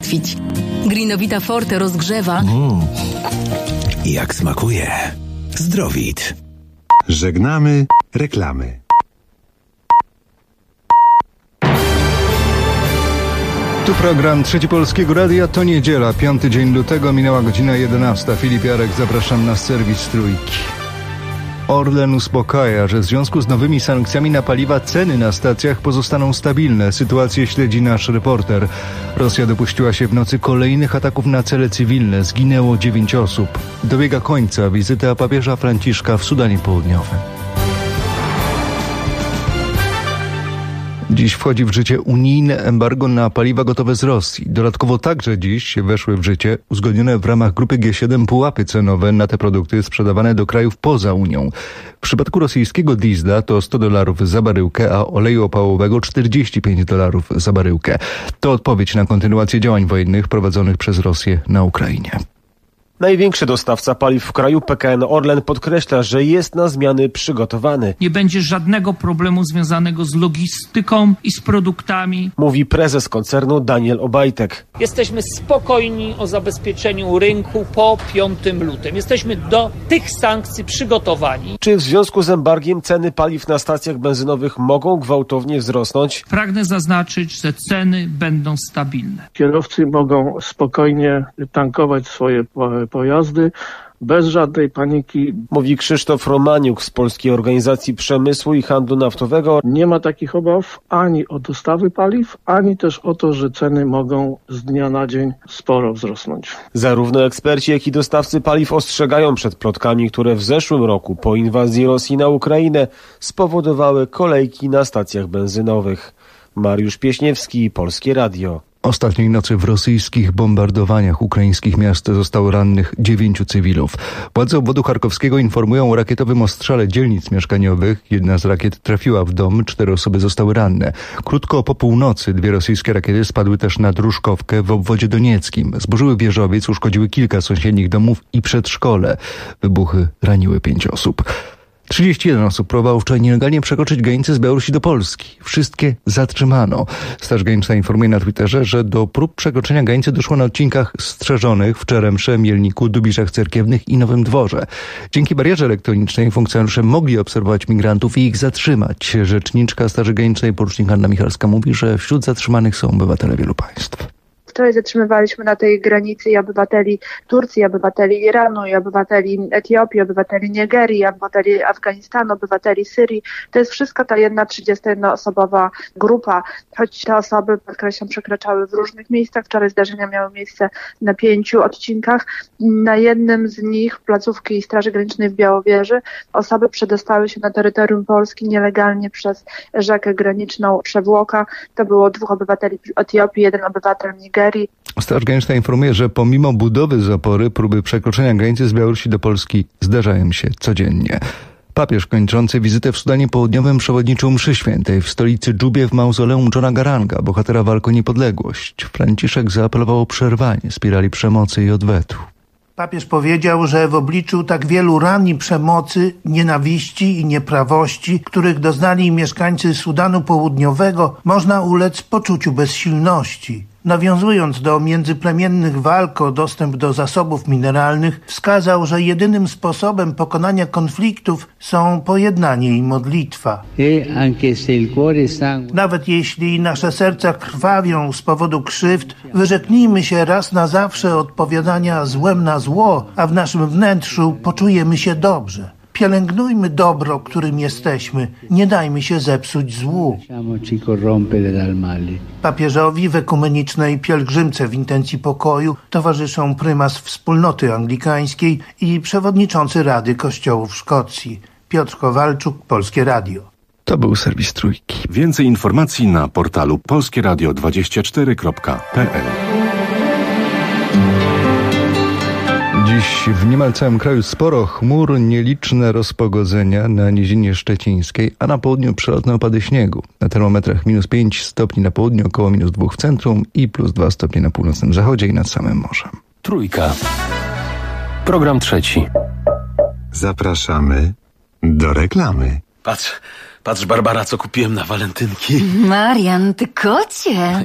załatwić. Greenowita Forte rozgrzewa. Jak smakuje. Zdrowit. Żegnamy reklamy. Tu program Trzeci Polskiego Radia, to niedziela, 5 dzień lutego, minęła godzina 11. Filip Jarek, zapraszam na serwis Trójki. Orlen uspokaja, że w związku z nowymi sankcjami na paliwa ceny na stacjach pozostaną stabilne. Sytuację śledzi nasz reporter. Rosja dopuściła się w nocy kolejnych ataków na cele cywilne. Zginęło 9 osób. Dobiega końca wizyta papieża Franciszka w Sudanie Południowym. Dziś wchodzi w życie unijne embargo na paliwa gotowe z Rosji. Dodatkowo także dziś weszły w życie uzgodnione w ramach grupy G7 pułapy cenowe na te produkty sprzedawane do krajów poza Unią. W przypadku rosyjskiego diesla to $100 za baryłkę, a oleju opałowego $45 za baryłkę. To odpowiedź na kontynuację działań wojennych prowadzonych przez Rosję na Ukrainie. Największy dostawca paliw w kraju, PKN Orlen, podkreśla, że jest na zmiany przygotowany. Nie będzie żadnego problemu związanego z logistyką i z produktami. Mówi prezes koncernu Daniel Obajtek. Jesteśmy spokojni o zabezpieczeniu rynku po 5 lutym. Jesteśmy do tych sankcji przygotowani. Czy w związku z embargiem ceny paliw na stacjach benzynowych mogą gwałtownie wzrosnąć? Pragnę zaznaczyć, że ceny będą stabilne. Kierowcy mogą spokojnie tankować swoje pojazdy bez żadnej paniki. Mówi Krzysztof Romaniuk z Polskiej Organizacji Przemysłu i Handlu Naftowego. Nie ma takich obaw ani o dostawy paliw, ani też o to, że ceny mogą z dnia na dzień sporo wzrosnąć. Zarówno eksperci, jak i dostawcy paliw ostrzegają przed plotkami, które w zeszłym roku po inwazji Rosji na Ukrainę spowodowały kolejki na stacjach benzynowych. Mariusz Pieśniewski, Polskie Radio. Ostatniej nocy w rosyjskich bombardowaniach ukraińskich miast zostało rannych 9 cywilów. Władze obwodu charkowskiego informują o rakietowym ostrzale dzielnic mieszkaniowych. Jedna z rakiet trafiła w dom, 4 osoby zostały ranne. Krótko po północy 2 rosyjskie rakiety spadły też na Druszkowkę w obwodzie donieckim. Zburzyły wieżowiec, uszkodziły kilka sąsiednich domów i przedszkole. Wybuchy raniły 5 osób. 31 osób próbowało wczoraj nielegalnie przekroczyć granicę z Białorusi do Polski. Wszystkie zatrzymano. Straż Graniczna informuje na Twitterze, że do prób przekroczenia granicy doszło na odcinkach strzeżonych w Czeremsze, Mielniku, Dubiszach Cerkiewnych i Nowym Dworze. Dzięki barierze elektronicznej funkcjonariusze mogli obserwować migrantów i ich zatrzymać. Rzeczniczka Straży Granicznej porucznik Anna Michalska mówi, że wśród zatrzymanych są obywatele wielu państw. Wczoraj zatrzymywaliśmy na tej granicy i obywateli Turcji, obywateli Iranu, i obywateli Etiopii, obywateli Nigerii, obywateli Afganistanu, obywateli Syrii. To jest wszystko ta jedna 31-osobowa grupa, choć te osoby, podkreślam, przekraczały w różnych miejscach. Wczoraj zdarzenia miały miejsce na 5 odcinkach. Na jednym z nich, placówki Straży Granicznej w Białowieży, osoby przedostały się na terytorium Polski nielegalnie przez rzekę graniczną Przewłoka. To było 2 obywateli Etiopii, 1 obywatel Nigerii. Straż Graniczna informuje, że pomimo budowy zapory, próby przekroczenia granicy z Białorusi do Polski zdarzają się codziennie. Papież kończący wizytę w Sudanie Południowym przewodniczył mszy świętej w stolicy Dżubie w mauzoleum Johna Garanga, bohatera walk o niepodległość. Franciszek zaapelował o przerwanie spirali przemocy i odwetu. Papież powiedział, że w obliczu tak wielu ran i przemocy, nienawiści i nieprawości, których doznali mieszkańcy Sudanu Południowego, można ulec poczuciu bezsilności. Nawiązując do międzyplemiennych walk o dostęp do zasobów mineralnych, wskazał, że jedynym sposobem pokonania konfliktów są pojednanie i modlitwa. Nawet jeśli nasze serca krwawią z powodu krzywd, wyrzeknijmy się raz na zawsze odpowiadania złem na zło, a w naszym wnętrzu poczujemy się dobrze. Pielęgnujmy dobro, którym jesteśmy. Nie dajmy się zepsuć złu. Papieżowi w ekumenicznej pielgrzymce w intencji pokoju towarzyszą prymas Wspólnoty Anglikańskiej i przewodniczący Rady Kościołów Szkocji. Piotr Kowalczuk, Polskie Radio. To był serwis Trójki. Więcej informacji na portalu polskieradio24.pl. Dziś w niemal całym kraju sporo chmur, nieliczne rozpogodzenia na Nizinie Szczecińskiej, a na południu przelotne opady śniegu. Na termometrach -5 stopni na południu, około -2 w centrum i +2 stopnie na północnym zachodzie i nad samym morzem. Trójka. Program trzeci. Zapraszamy do reklamy. Patrz, Barbara, co kupiłem na walentynki. Marian, ty kocie.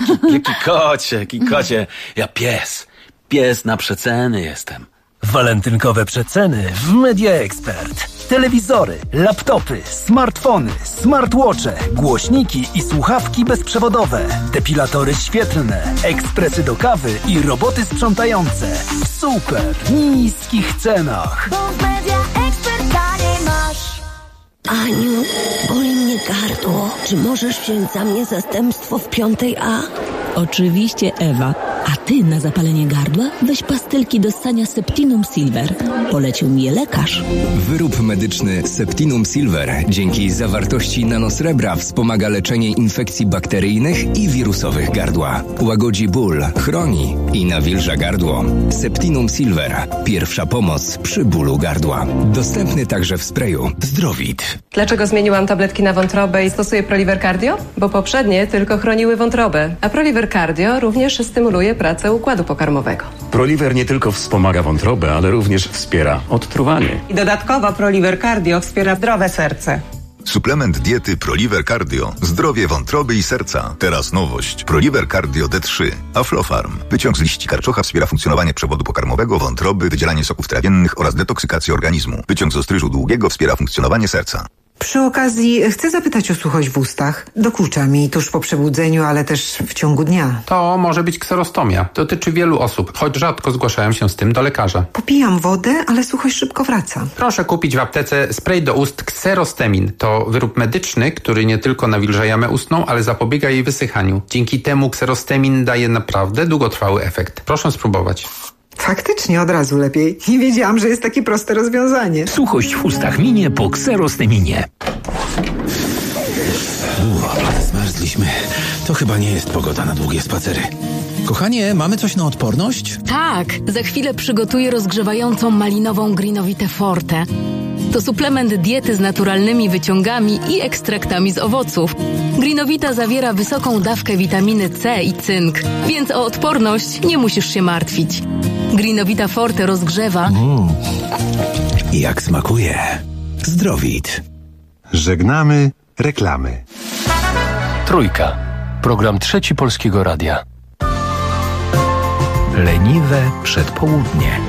Jaki kocie. Ja pies na przeceny jestem. Walentynkowe przeceny w Media Expert. Telewizory, laptopy, smartfony, smartwatche, głośniki i słuchawki bezprzewodowe, depilatory świetlne, ekspresy do kawy i roboty sprzątające w super niskich cenach. Bo w Media Expert taniej masz. Aniu, boli mnie gardło. Czy możesz wziąć za mnie zastępstwo w 5A? Oczywiście, Ewa. A ty na zapalenie gardła weź pastylki do ssania Septinum Silver. Polecił mi je lekarz. Wyrób medyczny Septinum Silver dzięki zawartości nanosrebra wspomaga leczenie infekcji bakteryjnych i wirusowych gardła. Łagodzi ból, chroni i nawilża gardło. Septinum Silver. Pierwsza pomoc przy bólu gardła. Dostępny także w sprayu Zdrowit. Dlaczego zmieniłam tabletki na wątrobę i stosuję Proliver Cardio? Bo poprzednie tylko chroniły wątrobę, a Proliver Cardio również stymuluje pracę układu pokarmowego. Proliver nie tylko wspomaga wątrobę, ale również wspiera odtruwanie. I dodatkowo Proliver Cardio wspiera zdrowe serce. Suplement diety Proliver Cardio. Zdrowie wątroby i serca. Teraz nowość. Proliver Cardio D3. Aflofarm. Wyciąg z liści karczocha wspiera funkcjonowanie przewodu pokarmowego, wątroby, wydzielanie soków trawiennych oraz detoksykację organizmu. Wyciąg z ostryżu długiego wspiera funkcjonowanie serca. Przy okazji chcę zapytać o suchość w ustach. Dokucza mi tuż po przebudzeniu, ale też w ciągu dnia. To może być kserostomia. Dotyczy wielu osób, choć rzadko zgłaszają się z tym do lekarza. Popijam wodę, ale suchość szybko wraca. Proszę kupić w aptece spray do ust Xerostemin. To wyrób medyczny, który nie tylko nawilża jamę ustną, ale zapobiega jej wysychaniu. Dzięki temu Xerostemin daje naprawdę długotrwały efekt. Proszę spróbować. Faktycznie od razu lepiej. Nie wiedziałam, że jest takie proste rozwiązanie. Suchość w ustach minie po Xerosteminie. Zmarzliśmy. To chyba nie jest pogoda na długie spacery. Kochanie, mamy coś na odporność? Tak, za chwilę przygotuję rozgrzewającą malinową Greenowitę Forte. To suplement diety z naturalnymi wyciągami i ekstraktami z owoców. Greenowita zawiera wysoką dawkę witaminy C i cynk, więc o odporność nie musisz się martwić. Greenowita Forte rozgrzewa. Jak smakuje. Zdrowit. Żegnamy reklamy. Trójka. Program Trzeci Polskiego Radia. Leniwe przedpołudnie.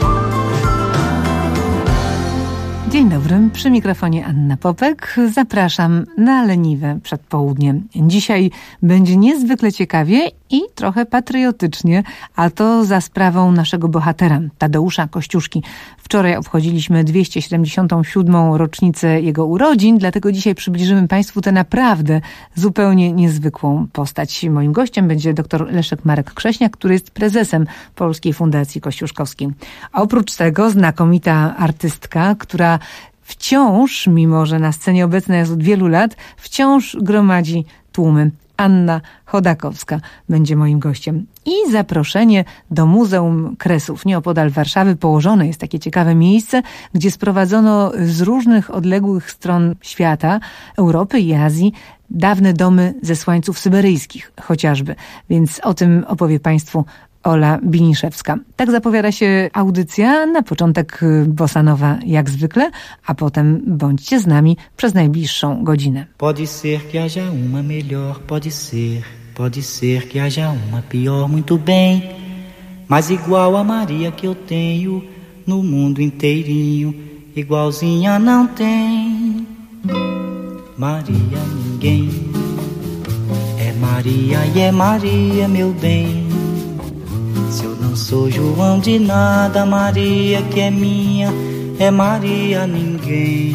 Dzień dobry, przy mikrofonie Anna Popek. Zapraszam na leniwe przedpołudnie. Dzisiaj będzie niezwykle ciekawie i trochę patriotycznie, a to za sprawą naszego bohatera, Tadeusza Kościuszki. Wczoraj obchodziliśmy 277. rocznicę jego urodzin, dlatego dzisiaj przybliżymy Państwu tę naprawdę zupełnie niezwykłą postać. Moim gościem będzie dr Leszek Marek Krześniak, który jest prezesem Polskiej Fundacji Kościuszkowskiej. A oprócz tego znakomita artystka, która wciąż, mimo że na scenie obecna jest od wielu lat, wciąż gromadzi tłumy. Anna Chodakowska będzie moim gościem. I zaproszenie do Muzeum Kresów. Nieopodal Warszawy położone jest takie ciekawe miejsce, gdzie sprowadzono z różnych odległych stron świata, Europy i Azji, dawne domy zesłańców syberyjskich chociażby. Więc o tym opowie Państwu Ola Biniszewska. Tak zapowiada się audycja. Na początek bossa nova jak zwykle, a potem bądźcie z nami przez najbliższą godzinę. Pode ser que haja uma melhor, pode ser que haja uma pior, muito bem. Mas igual a Maria que eu tenho no mundo inteirinho, igualzinha não tem. Maria ninguém, é Maria e é Maria meu bem. Se eu não sou João de nada, Maria que é minha, é Maria ninguém.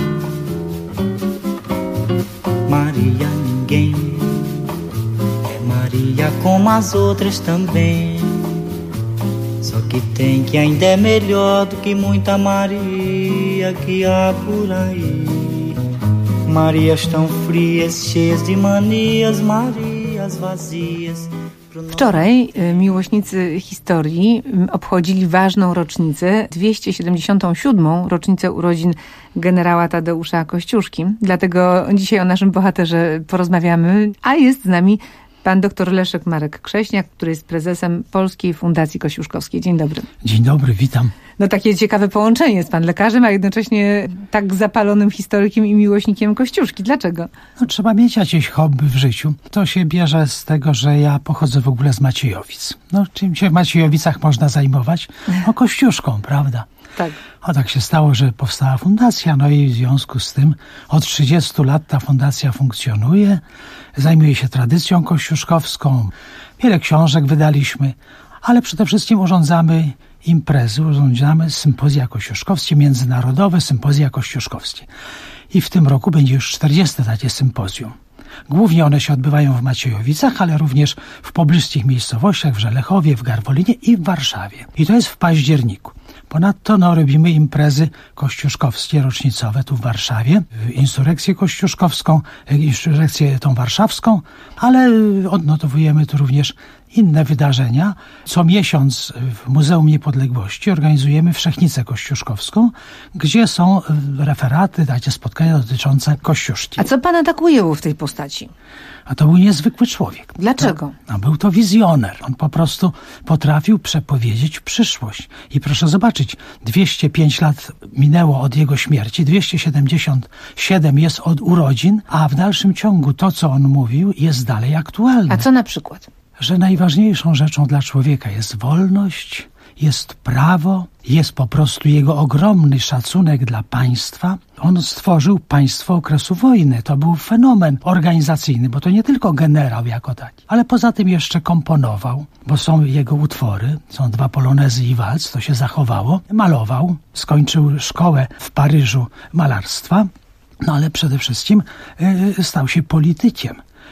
Maria ninguém, é Maria como as outras também. Só que tem que ainda é melhor do que muita Maria que há por aí. Marias tão frias, cheias de manias, Marias vazias. Wczoraj miłośnicy historii obchodzili ważną rocznicę, 277. rocznicę urodzin generała Tadeusza Kościuszki. Dlatego dzisiaj o naszym bohaterze porozmawiamy, a jest z nami Pan doktor Leszek Marek Krześniak, który jest prezesem Polskiej Fundacji Kościuszkowskiej. Dzień dobry. Dzień dobry, witam. No takie ciekawe połączenie. Jest pan lekarzem, a jednocześnie tak zapalonym historykiem i miłośnikiem Kościuszki. Dlaczego? No, trzeba mieć jakieś hobby w życiu. To się bierze z tego, że ja pochodzę w ogóle z Maciejowic. No, czym się w Maciejowicach można zajmować? No, Kościuszką, prawda? Tak. O, tak się stało, że powstała fundacja, no i w związku z tym od 30 lat ta fundacja funkcjonuje, zajmuje się tradycją kościuszkowską, wiele książek wydaliśmy, ale przede wszystkim urządzamy imprezy, urządzamy sympozja kościuszkowskie, międzynarodowe sympozja kościuszkowskie. I w tym roku będzie już 40 takie sympozjum. Głównie one się odbywają w Maciejowicach, ale również w pobliskich miejscowościach, w Żelechowie, w Garwolinie i w Warszawie. I to jest w październiku. Ponadto robimy imprezy kościuszkowskie rocznicowe tu w Warszawie, insurekcję kościuszkowską, insurekcję tą warszawską, ale odnotowujemy tu również inne wydarzenia. Co miesiąc w Muzeum Niepodległości organizujemy Wszechnicę Kościuszkowską, gdzie są referaty, takie spotkania dotyczące Kościuszki. A co pana tak ujęło w tej postaci? A to był niezwykły człowiek. Dlaczego? No, był to wizjoner. On po prostu potrafił przepowiedzieć przyszłość. I proszę zobaczyć, 205 lat minęło od jego śmierci, 277 jest od urodzin, a w dalszym ciągu to, co on mówił, jest dalej aktualne. A co na przykład? Że najważniejszą rzeczą dla człowieka jest wolność, jest prawo, jest po prostu jego ogromny szacunek dla państwa. On stworzył państwo okresu wojny. To był fenomen organizacyjny, bo to nie tylko generał jako taki, ale poza tym jeszcze komponował, bo są jego utwory, są 2 polonezy i walc, to się zachowało. Malował, skończył szkołę w Paryżu malarstwa, no ale przede wszystkim stał się politykiem.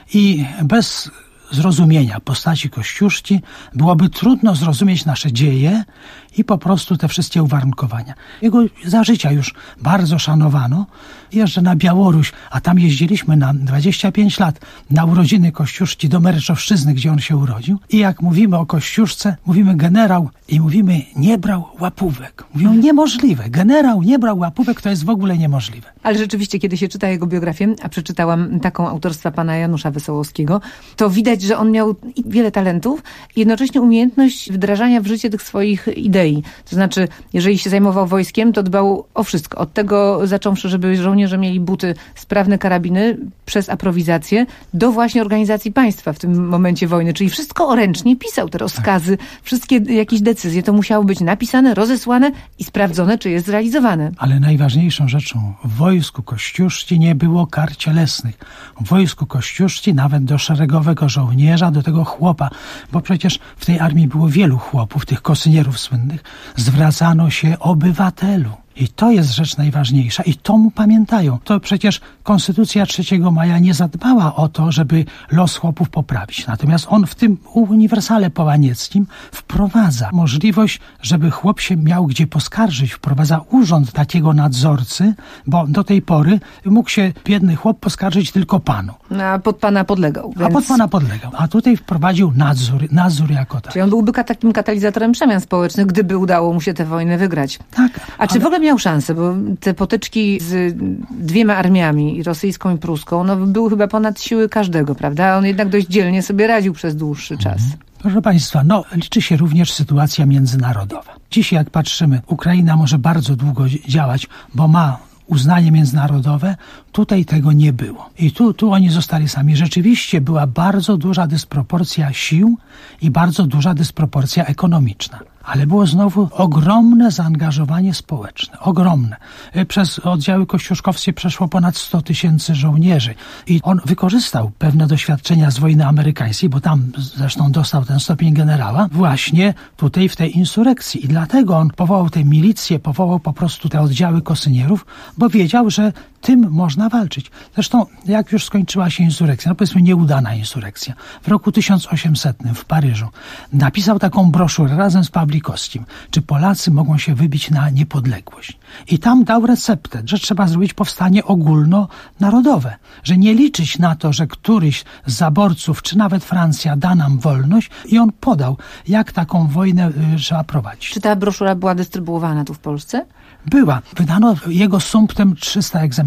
I bez zrozumienia postaci Kościuszki byłoby trudno zrozumieć nasze dzieje i po prostu te wszystkie uwarunkowania. Jego za życia już bardzo szanowano. Jeżdżę na Białoruś, a tam jeździliśmy na 25 lat na urodziny Kościuszki do Mereczowszczyzny, gdzie on się urodził. I jak mówimy o Kościuszce, mówimy generał i mówimy nie brał łapówek. Mówią niemożliwe. Generał nie brał łapówek, to jest w ogóle niemożliwe. Ale rzeczywiście, kiedy się czyta jego biografię, a przeczytałam taką autorstwa pana Janusza Wesołowskiego, to widać, że on miał wiele talentów i jednocześnie umiejętność wdrażania w życie tych swoich idei. To znaczy, jeżeli się zajmował wojskiem, to dbał o wszystko. Od tego zacząwszy, żeby żołnierze mieli buty, sprawne karabiny, przez aprowizację, do właśnie organizacji państwa w tym momencie wojny. Czyli wszystko ręcznie pisał, te rozkazy, wszystkie jakieś decyzje. To musiało być napisane, rozesłane i sprawdzone, czy jest zrealizowane. Ale najważniejszą rzeczą w wojsku Kościuszki nie było kar cielesnych. W wojsku Kościuszki nawet do szeregowego żołnierza, do tego chłopa, bo przecież w tej armii było wielu chłopów, tych kosynierów słynnych, zwracano się obywatelu. I to jest rzecz najważniejsza i to mu pamiętają. To przecież Konstytucja 3 maja nie zadbała o to, żeby los chłopów poprawić. Natomiast on w tym uniwersale połanieckim wprowadza możliwość, żeby chłop się miał gdzie poskarżyć. Wprowadza urząd takiego nadzorcy, bo do tej pory mógł się biedny chłop poskarżyć tylko panu. A pod pana podlegał. Więc... A pod pana podlegał. A tutaj wprowadził nadzór jako tak. Czyli on byłby takim katalizatorem przemian społecznych, gdyby udało mu się tę wojnę wygrać. Tak. A czy w ogóle miał szansę, bo te potyczki z 2 armiami, rosyjską i pruską, no były chyba ponad siły każdego, prawda? On jednak dość dzielnie sobie radził przez dłuższy czas. Proszę państwa, liczy się również sytuacja międzynarodowa. Dzisiaj jak patrzymy, Ukraina może bardzo długo działać, bo ma uznanie międzynarodowe, tutaj tego nie było. I tu oni zostali sami. Rzeczywiście była bardzo duża dysproporcja sił i bardzo duża dysproporcja ekonomiczna. Ale było znowu ogromne zaangażowanie społeczne. Ogromne. Przez oddziały kościuszkowskie przeszło ponad 100 000 żołnierzy. I on wykorzystał pewne doświadczenia z wojny amerykańskiej, bo tam zresztą dostał ten stopień generała, właśnie tutaj w tej insurekcji. I dlatego on powołał tę milicję, powołał po prostu te oddziały kosynierów, bo wiedział, że tym można walczyć. Zresztą jak już skończyła się insurekcja, powiedzmy nieudana insurekcja, w roku 1800 w Paryżu napisał taką broszurę razem z Pawlikowskim, czy Polacy mogą się wybić na niepodległość. I tam dał receptę, że trzeba zrobić powstanie ogólnonarodowe, że nie liczyć na to, że któryś z zaborców, czy nawet Francja da nam wolność i on podał, jak taką wojnę trzeba prowadzić. Czy ta broszura była dystrybuowana tu w Polsce? Była. Wydano jego sumptem 300 egzemplarzy.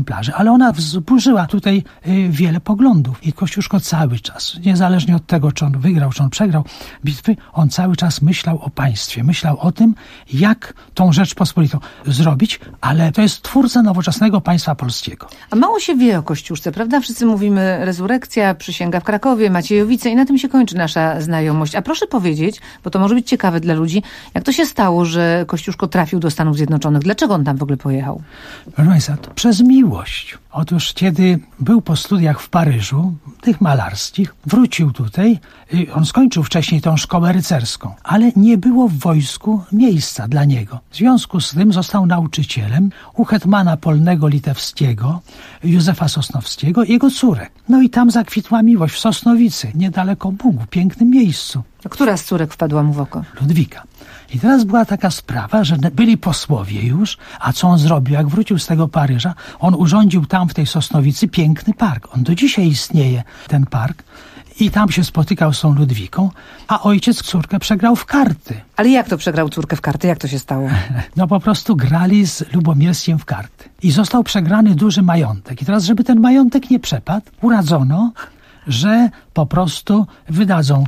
egzemplarzy, ale ona wzburzyła tutaj wiele poglądów. I Kościuszko cały czas, niezależnie od tego, czy on wygrał, czy on przegrał bitwy, on cały czas myślał o państwie, myślał o tym, jak tą Rzeczpospolitą zrobić, ale to jest twórca nowoczesnego państwa polskiego. A mało się wie o Kościuszce, prawda? Wszyscy mówimy rezurekcja, przysięga w Krakowie, Maciejowice i na tym się kończy nasza znajomość. A proszę powiedzieć, bo to może być ciekawe dla ludzi, jak to się stało, że Kościuszko trafił do Stanów Zjednoczonych? Dlaczego on tam w ogóle pojechał? Proszę Państwa, to przez miłość. Otóż kiedy był po studiach w Paryżu, tych malarskich, wrócił tutaj, on skończył wcześniej tą szkołę rycerską, ale nie było w wojsku miejsca dla niego. W związku z tym został nauczycielem u hetmana polnego litewskiego, Józefa Sosnowskiego i jego córek. No i tam zakwitła miłość w Sosnowicy, niedaleko Bugu, pięknym miejscu. A która z córek wpadła mu w oko? Ludwika. I teraz była taka sprawa, że byli posłowie już, a co on zrobił? Jak wrócił z tego Paryża, on urządził tam w tej Sosnowicy piękny park. On do dzisiaj istnieje, ten park. I tam się spotykał z tą Ludwiką, a ojciec córkę przegrał w karty. Ale jak to przegrał córkę w karty? Jak to się stało? No po prostu grali z Lubomirskiem w karty. I został przegrany duży majątek. I teraz, żeby ten majątek nie przepadł, uradzono, że po prostu wydadzą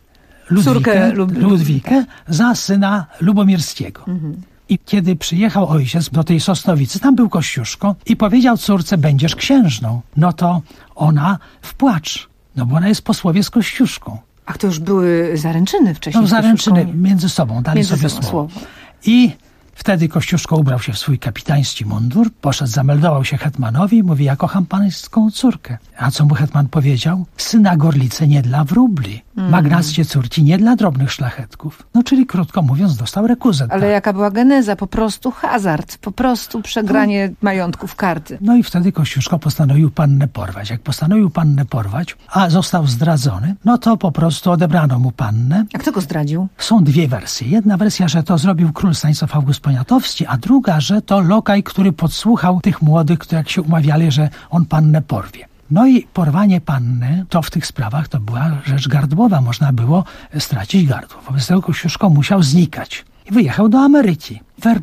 Ludwikę za syna Lubomirskiego. I kiedy przyjechał ojciec do tej Sosnowicy, tam był Kościuszko i powiedział córce, będziesz księżną. No to ona w płacz, no bo ona jest posłowie z Kościuszką. Ach, to już były zaręczyny wcześniej? No zaręczyny między sobą, dali sobie słowo. I wtedy Kościuszko ubrał się w swój kapitański mundur, poszedł, zameldował się hetmanowi i mówi, ja kocham pańską córkę. A co mu hetman powiedział? Syna gorlice nie dla wróbli, magnackie córki nie dla drobnych szlachetków. No czyli krótko mówiąc dostał rekuzet. Ale jaka była geneza? Po prostu hazard, po prostu przegranie majątków karty. No i wtedy Kościuszko postanowił pannę porwać. Jak postanowił pannę porwać, a został zdradzony, no to po prostu odebrano mu pannę. A kto go zdradził? Są dwie wersje. Jedna wersja, że to zrobił król Stanisław August Poniatowski, a druga, że to lokaj, który podsłuchał tych młodych, którzy jak się umawiali, że on pannę porwie. No i porwanie panny, to w tych sprawach to była rzecz gardłowa. Można było stracić gardło. Wobec tego Kościuszko musiał znikać. I wyjechał do Ameryki.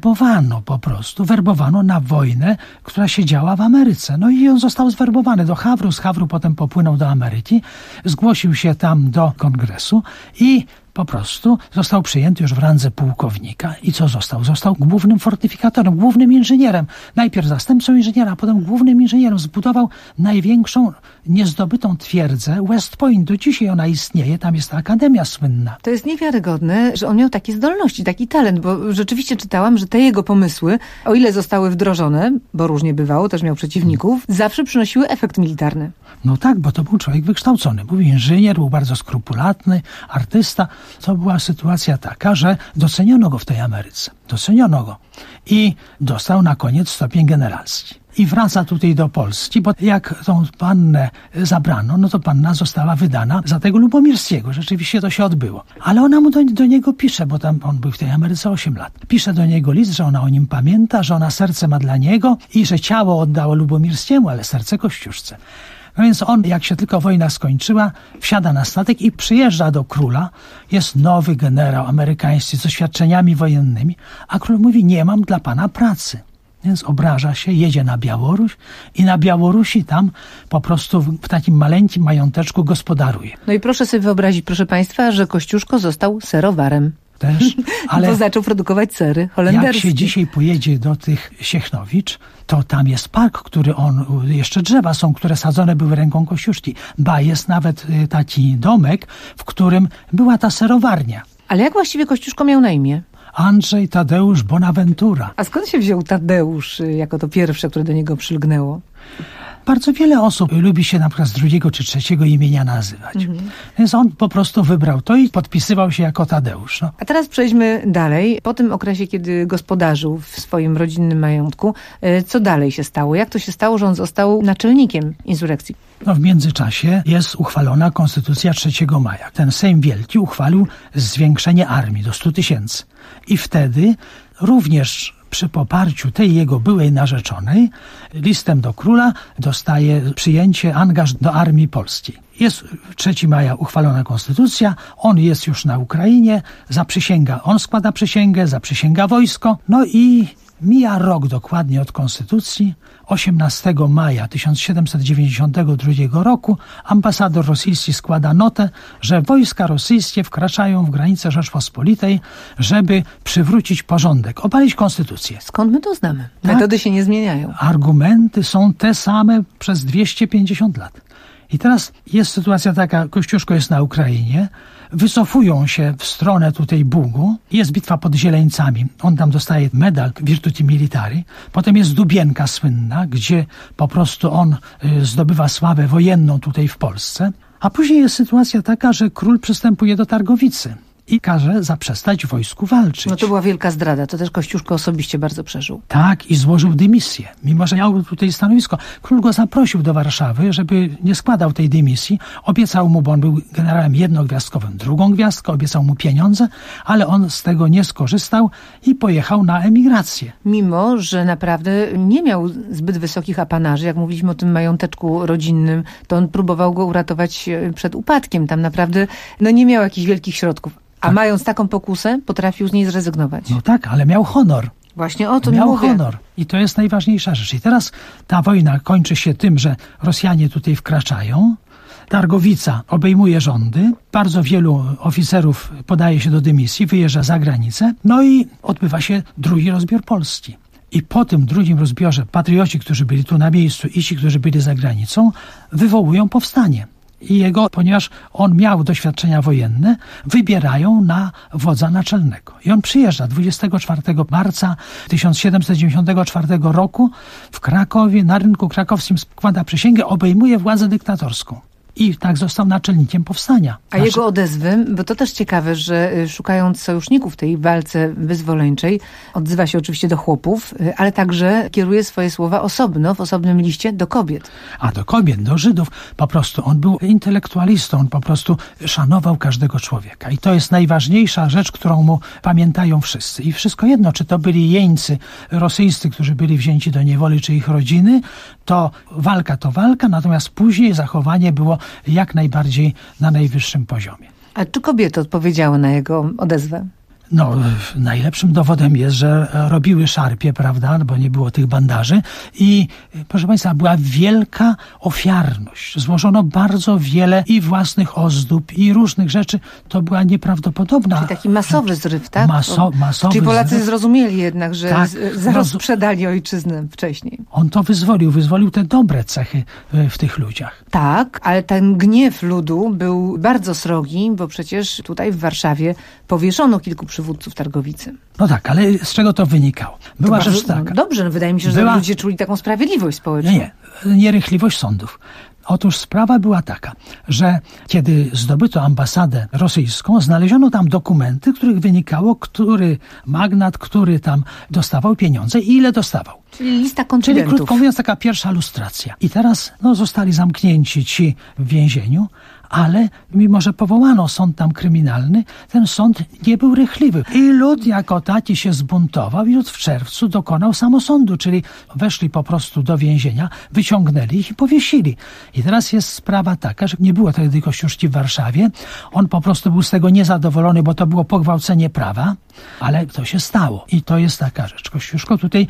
Werbowano na wojnę, która się działa w Ameryce. No i on został zwerbowany do Hawru. Z Hawru potem popłynął do Ameryki. Zgłosił się tam do kongresu i po prostu został przyjęty już w randze pułkownika. I co został? Został głównym fortyfikatorem, głównym inżynierem. Najpierw zastępcą inżyniera, a potem głównym inżynierem. Zbudował największą niezdobytą twierdzę West Point. Do dzisiaj ona istnieje, tam jest akademia słynna. To jest niewiarygodne, że on miał takie zdolności, taki talent, bo rzeczywiście czytałam, że te jego pomysły, o ile zostały wdrożone, bo różnie bywało, też miał przeciwników, zawsze przynosiły efekt militarny. No tak, bo to był człowiek wykształcony. Był inżynier, był bardzo skrupulatny, artysta. To była sytuacja taka, że doceniono go w tej Ameryce. Doceniono go. I dostał na koniec stopień generalski. I wraca tutaj do Polski, bo jak tą pannę zabrano, no to panna została wydana za tego Lubomirskiego. Rzeczywiście to się odbyło. Ale ona mu do niego pisze, bo tam on był w tej Ameryce 8 lat. Pisze do niego list, że ona o nim pamięta, że ona serce ma dla niego i że ciało oddało Lubomirskiemu, ale serce Kościuszce. No więc on, jak się tylko wojna skończyła, wsiada na statek i przyjeżdża do króla. Jest nowy generał amerykański z doświadczeniami wojennymi, a król mówi, nie mam dla pana pracy. Więc obraża się, jedzie na Białoruś i na Białorusi tam po prostu w takim maleńkim mająteczku gospodaruje. No i proszę sobie wyobrazić, proszę państwa, że Kościuszko został serowarem. Też, ale bo zaczął produkować sery holenderskie. Jak się dzisiaj pojedzie do tych Siechnowicz, to tam jest park, który jeszcze drzewa są, które sadzone były ręką Kościuszki. Ba, jest nawet taki domek, w którym była ta serowarnia. Ale jak właściwie Kościuszko miał na imię? Andrzej Tadeusz Bonaventura. A skąd się wziął Tadeusz jako to pierwsze, które do niego przylgnęło? Bardzo wiele osób lubi się na przykład z drugiego czy trzeciego imienia nazywać. Więc on po prostu wybrał to i podpisywał się jako Tadeusz. No. A teraz przejdźmy dalej. Po tym okresie, kiedy gospodarzył w swoim rodzinnym majątku, co dalej się stało? Jak to się stało, że on został naczelnikiem insurekcji? No w międzyczasie jest uchwalona Konstytucja 3 maja. Ten Sejm Wielki uchwalił zwiększenie armii do 100 000. I wtedy również przy poparciu tej jego byłej narzeczonej listem do króla dostaje przyjęcie, angaż do armii polskiej. Jest 3 maja uchwalona konstytucja, on jest już na Ukrainie, zaprzysięga, on składa przysięgę, zaprzysięga wojsko, no i Mija rok dokładnie od konstytucji. 18 maja 1792 roku ambasador rosyjski składa notę, że wojska rosyjskie wkraczają w granice Rzeczpospolitej, żeby przywrócić porządek, obalić konstytucję. Skąd my to znamy? Metody się nie zmieniają. Argumenty są te same przez 250 lat. I teraz jest sytuacja taka, Kościuszko jest na Ukrainie, wycofują się w stronę tutaj Bugu, jest bitwa pod Zieleńcami, on tam dostaje medal Virtuti Militari, potem jest Dubienka słynna, gdzie po prostu on zdobywa sławę wojenną tutaj w Polsce, a później jest sytuacja taka, że król przystępuje do Targowicy i każe zaprzestać wojsku walczyć. No to była wielka zdrada, to też Kościuszko osobiście bardzo przeżył. Tak, i złożył dymisję, mimo że miał tutaj stanowisko. Król go zaprosił do Warszawy, żeby nie składał tej dymisji. Obiecał mu, bo on był generałem jednogwiazdkowym, drugą gwiazdkę, obiecał mu pieniądze, ale on z tego nie skorzystał i pojechał na emigrację. Mimo, że naprawdę nie miał zbyt wysokich apanarzy, jak mówiliśmy o tym mająteczku rodzinnym, to on próbował go uratować przed upadkiem. Tam naprawdę nie miał jakichś wielkich środków. A mając taką pokusę, potrafił z niej zrezygnować. No tak, ale miał honor. Właśnie o to miał honor. I to jest najważniejsza rzecz. I teraz ta wojna kończy się tym, że Rosjanie tutaj wkraczają. Targowica obejmuje rządy. Bardzo wielu oficerów podaje się do dymisji, wyjeżdża za granicę. No i odbywa się drugi rozbiór Polski. I po tym drugim rozbiorze patrioci, którzy byli tu na miejscu i ci, którzy byli za granicą, wywołują powstanie. I ponieważ on miał doświadczenia wojenne, wybierają na wodza naczelnego. I on przyjeżdża 24 marca 1794 roku w Krakowie, na rynku krakowskim składa przysięgę, obejmuje władzę dyktatorską. I tak został naczelnikiem powstania. A jego odezwy, bo to też ciekawe, że szukając sojuszników w tej walce wyzwoleńczej, odzywa się oczywiście do chłopów, ale także kieruje swoje słowa osobno, w osobnym liście do kobiet. A do kobiet, do Żydów. Po prostu on był intelektualistą, on po prostu szanował każdego człowieka. I to jest najważniejsza rzecz, którą mu pamiętają wszyscy. I wszystko jedno, czy to byli jeńcy rosyjscy, którzy byli wzięci do niewoli, czy ich rodziny, to walka, natomiast później zachowanie było jak najbardziej na najwyższym poziomie. A czy kobiety odpowiedziały na jego odezwę? No, najlepszym dowodem jest, że robiły szarpie, prawda, bo nie było tych bandaży i, proszę Państwa, była wielka ofiarność. Złożono bardzo wiele i własnych ozdób, i różnych rzeczy. To była nieprawdopodobna... Czyli taki masowy zryw, tak? Masowy Czyli Polacy zryw. Zrozumieli jednak, że tak, zaraz sprzedali ojczyznę wcześniej. On to wyzwolił te dobre cechy w tych ludziach. Tak, ale ten gniew ludu był bardzo srogi, bo przecież tutaj w Warszawie powieszono kilku przywódców Targowicy. No tak, ale z czego to wynikało? Była to rzecz taka. Dobrze, wydaje mi się, że ludzie czuli taką sprawiedliwość społeczną. Nie, nierychliwość sądów. Otóż sprawa była taka, że kiedy zdobyto ambasadę rosyjską, znaleziono tam dokumenty, których wynikało, który magnat, który tam dostawał pieniądze i ile dostawał. Czyli lista kontrahentów. Czyli krótko mówiąc taka pierwsza lustracja. I teraz zostali zamknięci ci w więzieniu, ale mimo, że powołano sąd tam kryminalny, ten sąd nie był rychliwy. I lud jako taki się zbuntował i lud w czerwcu dokonał samosądu, czyli weszli po prostu do więzienia, wyciągnęli ich i powiesili. I teraz jest sprawa taka, że nie było wtedy Kościuszki w Warszawie. On po prostu był z tego niezadowolony, bo to było pogwałcenie prawa, ale to się stało. I to jest taka rzecz. Kościuszko tutaj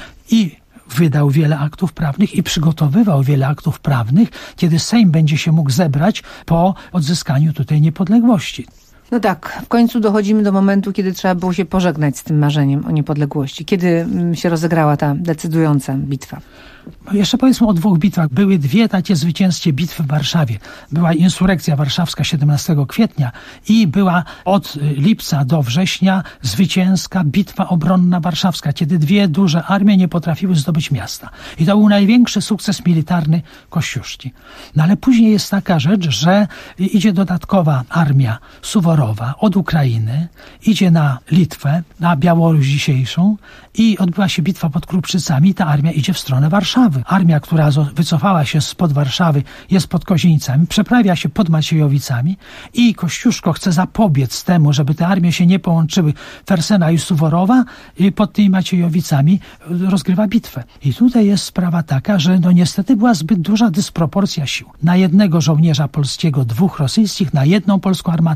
wydał wiele aktów prawnych i przygotowywał wiele aktów prawnych, kiedy Sejm będzie się mógł zebrać po odzyskaniu tutaj niepodległości. No tak, w końcu dochodzimy do momentu, kiedy trzeba było się pożegnać z tym marzeniem o niepodległości. Kiedy się rozegrała ta decydująca bitwa? Jeszcze powiedzmy o dwóch bitwach. Były dwie takie zwycięskie bitwy w Warszawie. Była insurekcja warszawska 17 kwietnia i była od lipca do września zwycięska bitwa obronna warszawska, kiedy dwie duże armie nie potrafiły zdobyć miasta. I to był największy sukces militarny Kościuszki. No ale później jest taka rzecz, że idzie dodatkowa armia Suworowa od Ukrainy, idzie na Litwę, na Białoruś dzisiejszą i odbyła się bitwa pod Krupczycami i ta armia idzie w stronę Warszawy. Armia, która wycofała się spod Warszawy, jest pod Kozieńcami, przeprawia się pod Maciejowicami i Kościuszko chce zapobiec temu, żeby te armie się nie połączyły. Fersena i Suworowa pod tymi Maciejowicami rozgrywa bitwę. I tutaj jest sprawa taka, że niestety była zbyt duża dysproporcja sił. Na jednego żołnierza polskiego 2 rosyjskich, na jedną polską armatę 3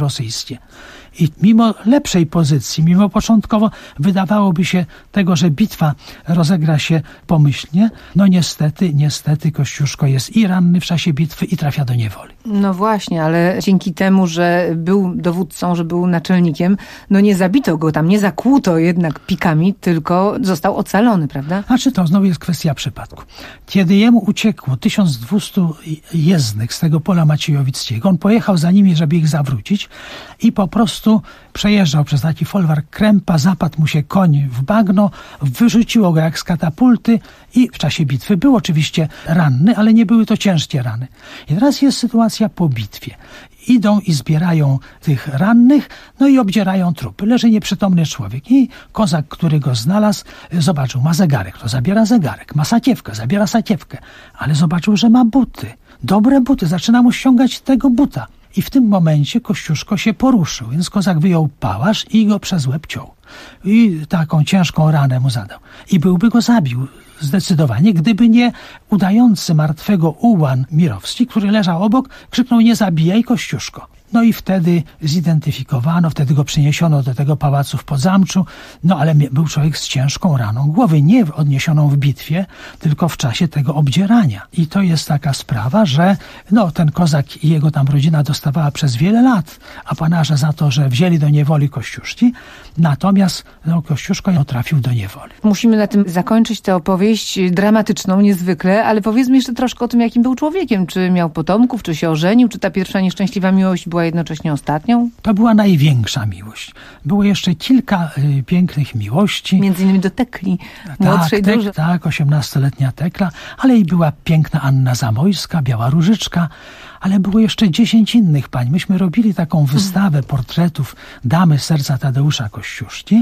rosyjskie. I mimo lepszej pozycji, mimo początkowo wydawałoby się tego, że bitwa rozegra się pomyślnie, no niestety Kościuszko jest i ranny w czasie bitwy i trafia do niewoli. No właśnie, ale dzięki temu, że był dowódcą, że był naczelnikiem, no nie zabito go tam, nie zakłuto jednak pikami, tylko został ocalony, prawda? Znaczy to znowu jest kwestia przypadku. Kiedy jemu uciekło 1200 jezdnych z tego pola maciejowickiego, on pojechał za nimi, żeby ich zawrócić i po prostu przejeżdżał przez taki folwark Krępa, zapadł mu się koń w bagno, wyrzuciło go jak z katapulty i w czasie bitwy był oczywiście ranny, ale nie były to ciężkie rany. I teraz jest sytuacja po bitwie. Idą i zbierają tych rannych, no i obdzierają trupy. Leży nieprzytomny człowiek i kozak, który go znalazł, zobaczył, ma zegarek, to zabiera zegarek, ma sakiewkę, zabiera sakiewkę, ale zobaczył, że ma buty, dobre buty, zaczyna mu ściągać tego buta. I w tym momencie Kościuszko się poruszył, więc kozak wyjął pałasz i go przez łeb ciął. I taką ciężką ranę mu zadał. I byłby go zabił zdecydowanie, gdyby nie udający martwego ułan Mirowski, który leżał obok, krzyknął: nie zabijaj, Kościuszko. No i wtedy zidentyfikowano, wtedy go przyniesiono do tego pałacu w Podzamczu, no ale był człowiek z ciężką raną głowy, nie odniesioną w bitwie, tylko w czasie tego obdzierania. I to jest taka sprawa, że no ten kozak i jego tam rodzina dostawała przez wiele lat apanaże za to, że wzięli do niewoli Kościuszki, natomiast no, Kościuszko trafił do niewoli. Musimy na tym zakończyć tę opowieść dramatyczną niezwykle, ale powiedzmy jeszcze troszkę o tym, jakim był człowiekiem. Czy miał potomków, czy się ożenił, czy ta pierwsza nieszczęśliwa miłość była jednocześnie ostatnią? To była największa miłość. Było jeszcze kilka pięknych miłości. Między innymi do Tekli, młodszej dużo. Tak, 18-letnia Tekla, ale i była piękna Anna Zamojska, Biała Różyczka, ale było jeszcze 10 innych pań. Myśmy robili taką wystawę portretów damy serca Tadeusza Kościuszki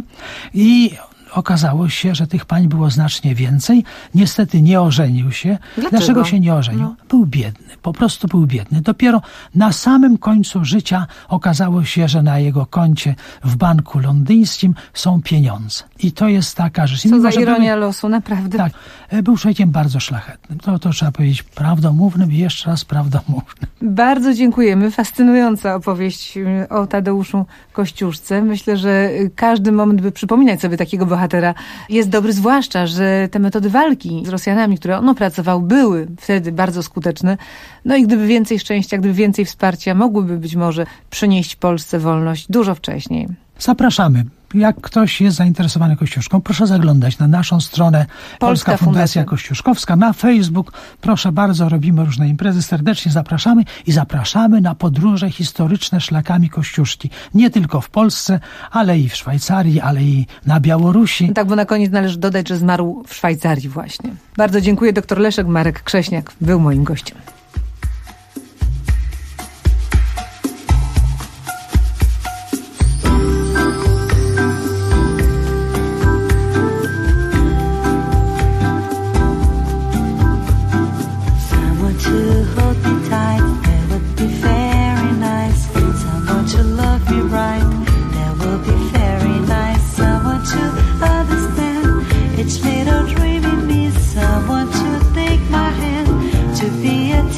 i okazało się, że tych pań było znacznie więcej. Niestety nie ożenił się. Dlaczego się nie ożenił? No. Był biedny. Po prostu był biedny. Dopiero na samym końcu życia okazało się, że na jego koncie w banku londyńskim są pieniądze. I to jest taka rzecz. Co za ironia losu, naprawdę. Tak. Był człowiekiem bardzo szlachetnym. To trzeba powiedzieć prawdomównym i jeszcze raz prawdomównym. Bardzo dziękujemy. Fascynująca opowieść o Tadeuszu Kościuszce. Myślę, że każdy moment, by przypominać sobie takiego bohatera, jest dobry, zwłaszcza, że te metody walki z Rosjanami, które on opracował, były wtedy bardzo skuteczne. No i gdyby więcej szczęścia, gdyby więcej wsparcia, mogłyby być może przynieść Polsce wolność dużo wcześniej. Zapraszamy. Jak ktoś jest zainteresowany Kościuszką, proszę zaglądać na naszą stronę Polska Fundacja Kościuszkowska, na Facebook. Proszę bardzo, robimy różne imprezy, serdecznie zapraszamy i zapraszamy na podróże historyczne szlakami Kościuszki. Nie tylko w Polsce, ale i w Szwajcarii, ale i na Białorusi. Tak, bo na koniec należy dodać, że zmarł w Szwajcarii właśnie. Bardzo dziękuję. Dr Leszek Marek Krześniak był moim gościem. Each little dream in me, someone to take my hand, to be a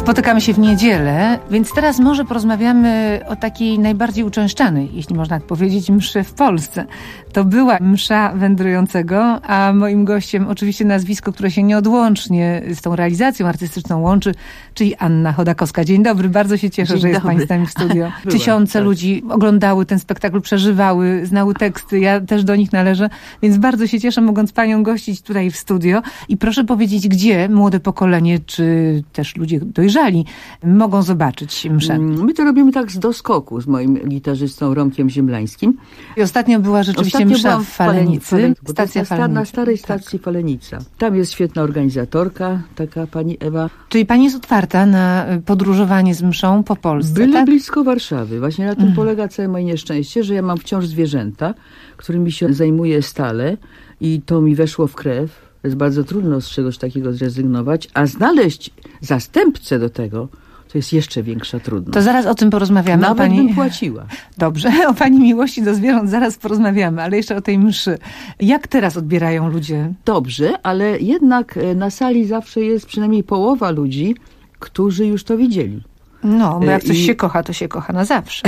Spotykamy się w niedzielę, więc teraz może porozmawiamy o takiej najbardziej uczęszczanej, jeśli można tak powiedzieć, mszy w Polsce. To była msza wędrującego, a moim gościem oczywiście nazwisko, które się nieodłącznie z tą realizacją artystyczną łączy, czyli Anna Chodakowska. Dzień dobry, bardzo się cieszę, że jest pani z nami w studio. Tysiące ludzi oglądały ten spektakl, przeżywały, znały teksty, ja też do nich należę, więc bardzo się cieszę, mogąc panią gościć tutaj w studio. I proszę powiedzieć, gdzie młode pokolenie, czy też ludzie dojrzali, mogą zobaczyć mszę? My to robimy tak z doskoku z moim gitarzystą Romkiem Ziemlańskim. I ostatnio była rzeczywiście msza w Falenicy. Stacja Falenica. Na starej stacji Falenica. Tam jest świetna organizatorka, taka pani Ewa. Czyli pani jest otwarta na podróżowanie z mszą po Polsce, Byle tak? blisko Warszawy. Właśnie na tym polega całe moje nieszczęście, że ja mam wciąż zwierzęta, którymi się zajmuję stale i to mi weszło w krew. To jest bardzo trudno z czegoś takiego zrezygnować, a znaleźć zastępcę do tego, to jest jeszcze większa trudność. To zaraz o tym porozmawiamy. Nawet bym płaciła. Dobrze, o pani miłości do zwierząt zaraz porozmawiamy, ale jeszcze o tej mszy. Jak teraz odbierają ludzie? Dobrze, ale jednak na sali zawsze jest przynajmniej połowa ludzi, którzy już to widzieli. No, bo jak coś się kocha, to się kocha na zawsze.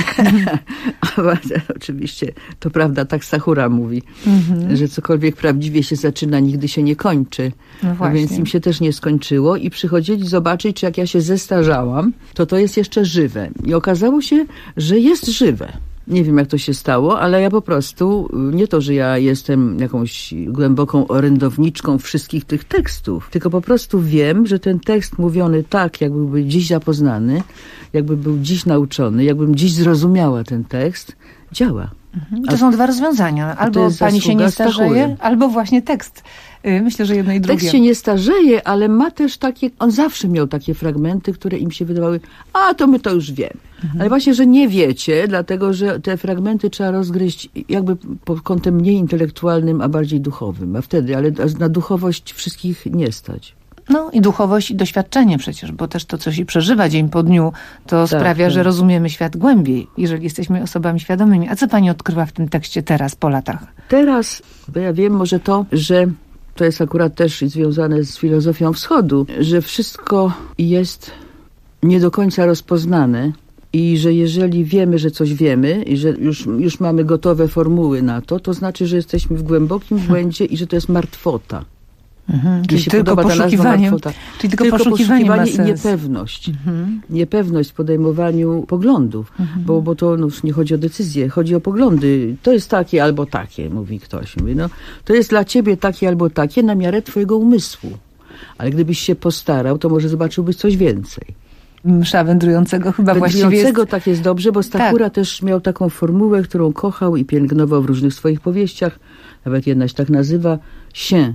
Oczywiście, to prawda, tak Sahura mówi, że cokolwiek prawdziwie się zaczyna, nigdy się nie kończy. No więc im się też nie skończyło i przychodzili zobaczyć, czy jak ja się zestarzałam, to jest jeszcze żywe. I okazało się, że jest żywe. Nie wiem, jak to się stało, ale ja po prostu, nie to, że ja jestem jakąś głęboką orędowniczką wszystkich tych tekstów, tylko po prostu wiem, że ten tekst mówiony tak, jakby był dziś zapoznany, jakby był dziś nauczony, jakbym dziś zrozumiała ten tekst, działa. To są dwa rozwiązania. Albo pani się nie starzeje, albo właśnie tekst. Myślę, że jedno i drugie. Tekst się nie starzeje, ale ma też takie, on zawsze miał takie fragmenty, które im się wydawały, a to my to już wiemy. Ale właśnie, że nie wiecie, dlatego, że te fragmenty trzeba rozgryźć jakby pod kątem mniej intelektualnym, a bardziej duchowym. A wtedy, ale na duchowość wszystkich nie stać. No i duchowość i doświadczenie przecież, bo też to, co się przeżywa dzień po dniu, to sprawia, że rozumiemy świat głębiej, jeżeli jesteśmy osobami świadomymi. A co pani odkrywa w tym tekście teraz, po latach? Teraz, bo ja wiem może to, że to jest akurat też związane z filozofią wschodu, że wszystko jest nie do końca rozpoznane i że jeżeli wiemy, że coś wiemy i że już mamy gotowe formuły na to, to znaczy, że jesteśmy w głębokim błędzie i że to jest martwota. Czyli tylko poszukiwanie, tylko poszukiwanie i niepewność. Niepewność w podejmowaniu poglądów, bo to już nie chodzi o decyzję, chodzi o poglądy. To jest takie albo takie, mówi ktoś. Mówi, no, to jest dla ciebie takie albo takie na miarę twojego umysłu. Ale gdybyś się postarał, to może zobaczyłbyś coś więcej. Msza wędrującego chyba właściwie jest... tak jest dobrze, bo Stachura też miał taką formułę, którą kochał i pielęgnował w różnych swoich powieściach. Nawet jedna się tak nazywa, się.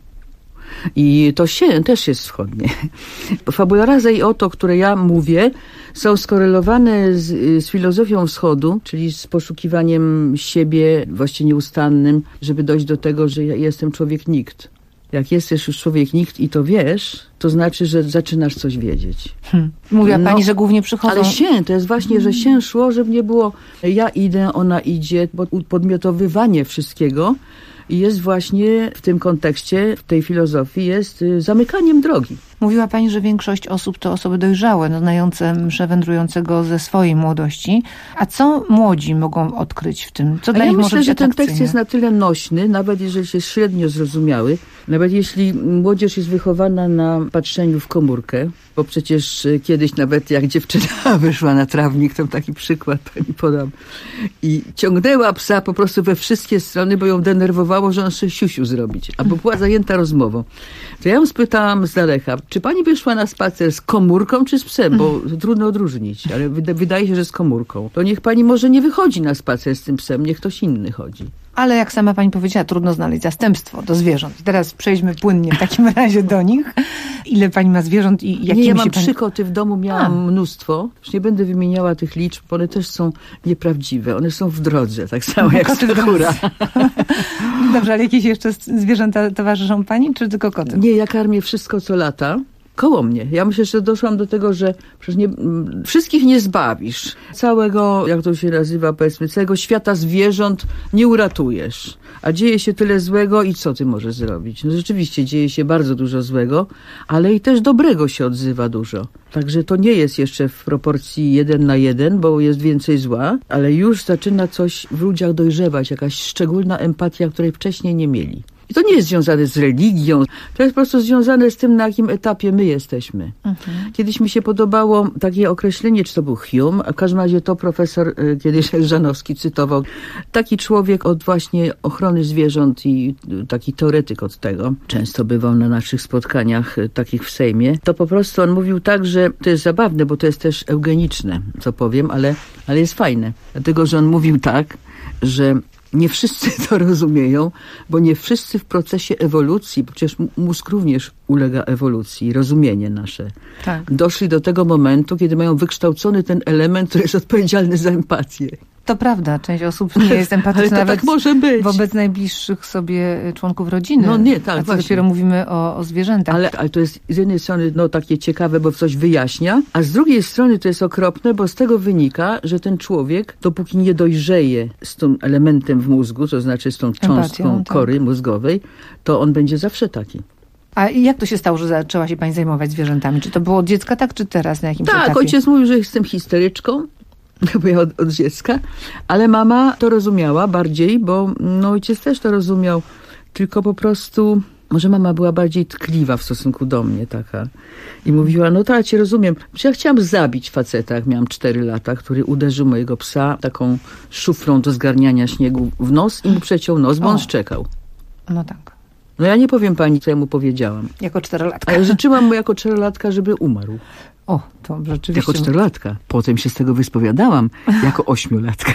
I to się też jest wschodnie. Fabula rasa i oto, które ja mówię, są skorelowane z filozofią wschodu, czyli z poszukiwaniem siebie właściwie nieustannym, żeby dojść do tego, że ja jestem człowiek nikt. Jak jesteś już człowiek nikt i to wiesz, to znaczy, że zaczynasz coś wiedzieć. Mówiła pani, że głównie przychodzą... Ale się, to jest właśnie, że się szło, żeby nie było ja idę, ona idzie, bo podmiotowywanie wszystkiego jest właśnie w tym kontekście, w tej filozofii jest zamykaniem drogi. Mówiła pani, że większość osób to osoby dojrzałe, znające mszę wędrującego ze swojej młodości. A co młodzi mogą odkryć w tym? Co dla nich może być że ten tekst atrakcyjne? jest na tyle nośny, nawet jeżeli jest średnio zrozumiały, nawet jeśli młodzież jest wychowana na patrzeniu w komórkę, bo przecież kiedyś nawet jak dziewczyna wyszła na trawnik, to taki przykład pani podam, i ciągnęła psa po prostu we wszystkie strony, bo ją denerwowało, że on chce siusiu zrobić, albo była zajęta rozmową. To ja ją spytałam z daleka, czy pani wyszła na spacer z komórką czy z psem, bo trudno odróżnić, ale wydaje się, że z komórką. To niech pani może nie wychodzi na spacer z tym psem, niech ktoś inny chodzi. Ale jak sama pani powiedziała, trudno znaleźć zastępstwo do zwierząt. Teraz przejdźmy płynnie w takim razie do nich. Ile pani ma zwierząt i jakimi ja mam się pani... 3 koty w domu, miałam mnóstwo. Już nie będę wymieniała tych liczb, bo one też są nieprawdziwe. One są w drodze, tak samo jak Stachura. Dobrze, ale jakieś jeszcze zwierzęta towarzyszą pani, czy tylko koty? Nie, ja karmię wszystko, co lata. koło mnie. Ja myślę, że doszłam do tego, że przecież wszystkich nie zbawisz. Całego, jak to się nazywa, powiedzmy, całego świata zwierząt nie uratujesz. A dzieje się tyle złego i co ty możesz zrobić? No rzeczywiście dzieje się bardzo dużo złego, ale i też dobrego się odzywa dużo. Także to nie jest jeszcze w proporcji 1:1, bo jest więcej zła, ale już zaczyna coś w ludziach dojrzewać, jakaś szczególna empatia, której wcześniej nie mieli. I to nie jest związane z religią, to jest po prostu związane z tym, na jakim etapie my jesteśmy. Kiedyś mi się podobało takie określenie, czy to był Hume, a w każdym razie to profesor kiedyś Żanowski cytował. Taki człowiek od właśnie ochrony zwierząt i taki teoretyk od tego, często bywał na naszych spotkaniach takich w Sejmie, to po prostu on mówił tak, że to jest zabawne, bo to jest też eugeniczne, co powiem, ale jest fajne. Dlatego, że on mówił tak, że nie wszyscy to rozumieją, bo nie wszyscy w procesie ewolucji, bo przecież mózg również ulega ewolucji, rozumienie nasze, doszli do tego momentu, kiedy mają wykształcony ten element, który jest odpowiedzialny za empatię. To prawda, część osób nie jest empatyczna nawet tak może być. Wobec najbliższych sobie członków rodziny. No nie, tak, a co dopiero mówimy o zwierzętach. Ale to jest z jednej strony takie ciekawe, bo coś wyjaśnia, a z drugiej strony to jest okropne, bo z tego wynika, że ten człowiek, dopóki nie dojrzeje z tym elementem w mózgu, to znaczy z tą cząstką kory mózgowej, to on będzie zawsze taki. A jak to się stało, że zaczęła się pani zajmować zwierzętami? Czy to było od dziecka, tak, czy teraz na jakimś etapie? Tak, ojciec mówił, że jestem historyczką, bo ja od dziecka, ale mama to rozumiała bardziej, bo ojciec też to rozumiał, tylko po prostu może mama była bardziej tkliwa w stosunku do mnie taka i mówiła, no tak, cię rozumiem, że ja chciałam zabić faceta, jak miałam 4 lata, który uderzył mojego psa taką szuflą do zgarniania śniegu w nos i mu przeciął nos, bo on szczekał. No tak. No ja nie powiem pani, co ja mu powiedziałam. Jako 4-latka. Ale życzyłam mu jako 4-latka, żeby umarł. O, to rzeczywiście. Jako 4-latka. Potem się z tego wyspowiadałam jako 8-latka.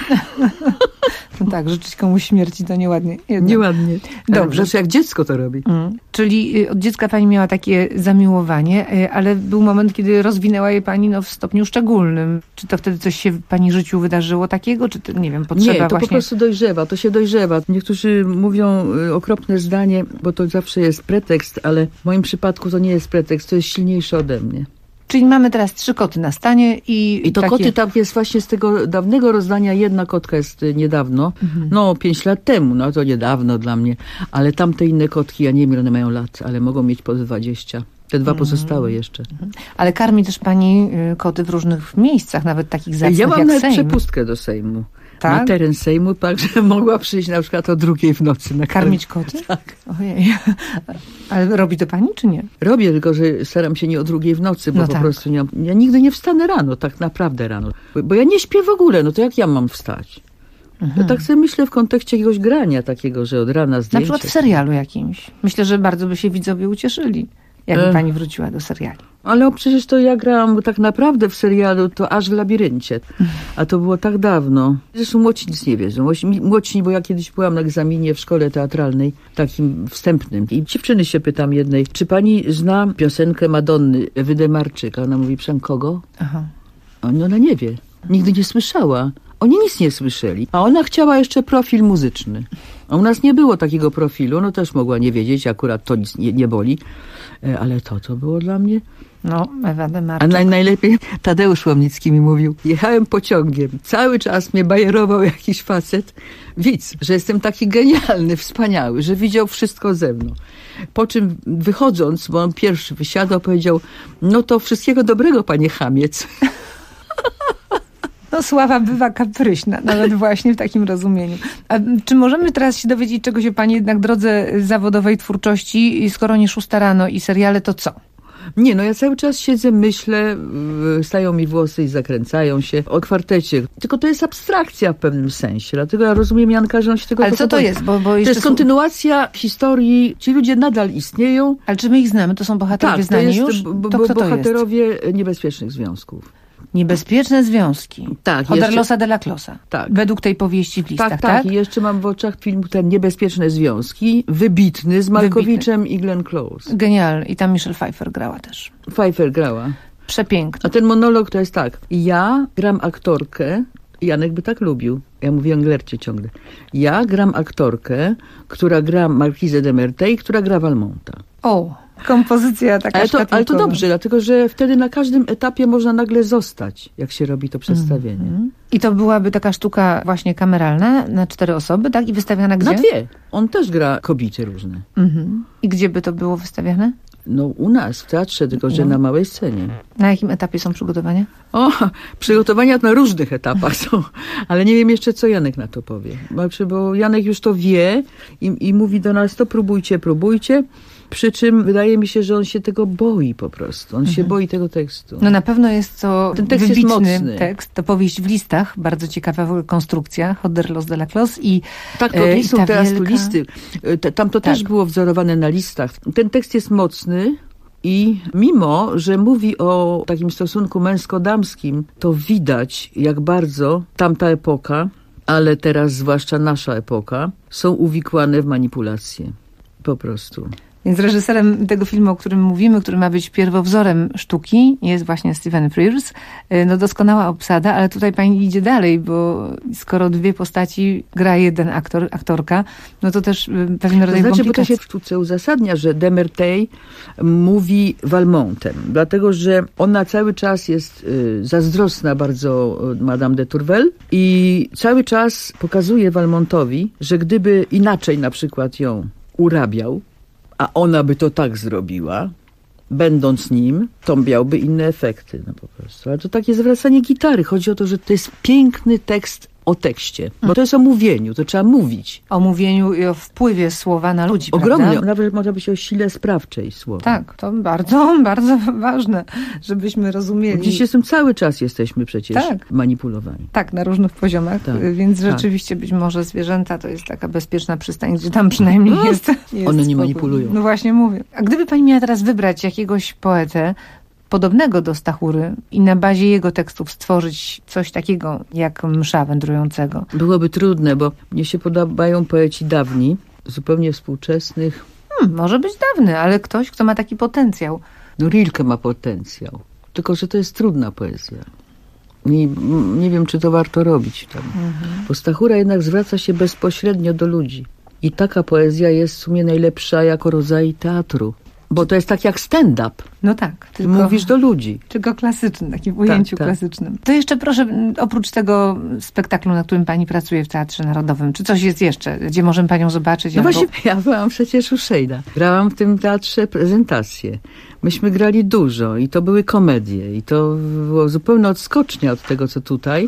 No tak, życzyć komuś śmierci to nieładnie. Nieładnie. Dobrze. Zresztą jak dziecko to robi. Czyli od dziecka pani miała takie zamiłowanie, ale był moment, kiedy rozwinęła je pani w stopniu szczególnym. Czy to wtedy coś się w pani życiu wydarzyło takiego? Czy to, nie wiem, potrzeba Nie, to właśnie... po prostu dojrzewa, to się dojrzewa. Niektórzy mówią okropne zdanie, bo to zawsze jest pretekst, ale w moim przypadku to nie jest pretekst, to jest silniejsze ode mnie. Czyli mamy teraz 3 koty na stanie i to takie... koty tam jest właśnie z tego dawnego rozdania. Jedna kotka jest niedawno, 5 lat temu, to niedawno dla mnie, ale tamte inne kotki, ja nie wiem ile one mają lat, ale mogą mieć po 20. Te 2 pozostałe jeszcze. Ale karmi też pani koty w różnych miejscach, nawet takich zacnych jak Sejm. Ja mam nawet przepustkę do Sejmu. Tak? Na teren Sejmu, tak, że mogła przyjść na przykład o 2 w nocy. Karmić koty? Tak. Ojej. Ale robi to pani, czy nie? Robię, tylko że staram się nie o 2 w nocy, bo po prostu nie mam... Ja nigdy nie wstanę rano, tak naprawdę rano. Bo ja nie śpię w ogóle, to jak ja mam wstać? To tak sobie myślę w kontekście jakiegoś grania takiego, że od rana zdjęcie. Na przykład w serialu jakimś. Myślę, że bardzo by się widzowie ucieszyli, jakby pani wróciła do seriali. Ale przecież to ja grałam tak naprawdę w serialu to aż w Labiryncie. A to było tak dawno. Zresztą młodsi nic nie wiedzą. Młodsi, bo ja kiedyś byłam na egzaminie w szkole teatralnej, takim wstępnym. I dziewczyny się pytam jednej, czy pani zna piosenkę Madonny, Ewy Demarczyka? Ona mówi, proszę kogo? Aha. Ona nie wie. Nigdy nie słyszała. Oni nic nie słyszeli. A ona chciała jeszcze profil muzyczny. A u nas nie było takiego profilu. Też mogła nie wiedzieć. Akurat to nic nie boli. Ale to było dla mnie... Ewa Demarczyk. A najlepiej Tadeusz Łomnicki mi mówił, jechałem pociągiem, cały czas mnie bajerował jakiś facet, widz, że jestem taki genialny, wspaniały, że widział wszystko ze mną. Po czym wychodząc, bo on pierwszy wysiadał, powiedział, to wszystkiego dobrego, panie chamiec. Sława bywa kapryśna, nawet właśnie w takim rozumieniu. A czy możemy teraz się dowiedzieć czegoś o pani jednak drodze zawodowej twórczości, skoro nie 6 rano i seriale, to co? Nie, ja cały czas siedzę, myślę, stają mi włosy i zakręcają się o kwartecie. Tylko to jest abstrakcja w pewnym sensie. Dlatego ja rozumiem, Janka, że on się tego... Ale co to jest? Bo to jest kontynuacja historii. Ci ludzie nadal istnieją. Ale czy my ich znamy? To są bohaterowie znani już? To bohaterowie niebezpiecznych związków. Niebezpieczne związki. Tak. Hoderlosa de la Closa. Tak. Według tej powieści w listach, tak? I jeszcze mam w oczach film ten Niebezpieczne związki, wybitny, z Malkowiczem i Glenn Close. Genialny. I tam Michelle Pfeiffer grała też. Pfeiffer grała. Przepiękny. A ten monolog to jest tak. Ja gram aktorkę, Janek by tak lubił. Ja mówię Anglercie ciągle. Ja gram aktorkę, która gra Marquise de Merteuil, która gra Valmonta. O! kompozycja taka ale to dobrze, dlatego że wtedy na każdym etapie można nagle zostać, jak się robi to przedstawienie. I to byłaby taka sztuka właśnie kameralna na 4 osoby, tak? I wystawiana gdzie? Na 2. On też gra kobiety różne. I gdzie by to było wystawiane? No u nas, w teatrze, tylko że na małej scenie. Na jakim etapie są przygotowania? Przygotowania na różnych etapach są, ale nie wiem jeszcze, co Janek na to powie. Bo Janek już to wie i mówi do nas, to próbujcie. Przy czym wydaje mi się, że on się tego boi po prostu. On się boi tego tekstu. No na pewno jest to ten tekst wybitny jest mocny. tekst. To powieść w listach, bardzo ciekawa konstrukcja, Hoderlos de la Clos i tak, to są teraz tu listy. Tam to też było wzorowane na listach. Ten tekst jest mocny i mimo, że mówi o takim stosunku męsko-damskim, to widać, jak bardzo tamta epoka, ale teraz zwłaszcza nasza epoka, są uwikłane w manipulacje. Po prostu. Więc reżyserem tego filmu, o którym mówimy, który ma być pierwowzorem sztuki, jest właśnie Stephen Frears. No doskonała obsada, ale tutaj pani idzie dalej, bo skoro 2 postaci gra jeden aktorka, no to też pewien rodzaj komplikacji. Bo to się w sztuce uzasadnia, że Demertej mówi Valmontem, dlatego że ona cały czas jest zazdrosna bardzo Madame de Tourvel i cały czas pokazuje Valmontowi, że gdyby inaczej na przykład ją urabiał, a ona by to tak zrobiła, będąc nim, to miałby inne efekty. No po prostu. Ale to takie zwracanie gitary. Chodzi o to, że to jest piękny tekst o tekście. Bo to jest o mówieniu, to trzeba mówić. O mówieniu i o wpływie słowa na ludzi, ogromnie. Prawda? Nawet można być o sile sprawczej słowa. Tak, to bardzo, bardzo ważne, żebyśmy rozumieli. Dziś cały czas jesteśmy przecież manipulowani. Tak, na różnych poziomach, więc rzeczywiście być może zwierzęta to jest taka bezpieczna przystań, gdzie tam przynajmniej jest one nie manipulują. No właśnie mówię. A gdyby pani miała teraz wybrać jakiegoś poetę, podobnego do Stachury i na bazie jego tekstów stworzyć coś takiego jak Msza wędrującego? Byłoby trudne, bo mnie się podobają poeci dawni, zupełnie współczesnych. Może być dawny, ale ktoś, kto ma taki potencjał. No Rilke ma potencjał, tylko że to jest trudna poezja. Nie wiem, czy to warto robić tam. Bo Stachura jednak zwraca się bezpośrednio do ludzi. I taka poezja jest w sumie najlepsza jako rodzaj teatru. Bo to jest tak jak stand-up. No tak. Tylko mówisz do ludzi. Tylko klasyczny, taki w ujęciu klasycznym. To jeszcze proszę, oprócz tego spektaklu, na którym pani pracuje w Teatrze Narodowym, czy coś jest jeszcze, gdzie możemy panią zobaczyć? No właśnie, ja byłam przecież u Szejda. Grałam w tym teatrze prezentację. Myśmy grali dużo i to były komedie. I to było zupełnie odskocznie od tego, co tutaj.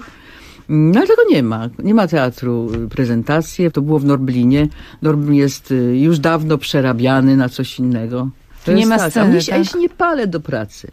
No ale tego nie ma. Nie ma teatru prezentacje. To było w Norblinie. Norblin jest już dawno przerabiany na coś innego. To nie ma sceny, ja się nie palę do pracy.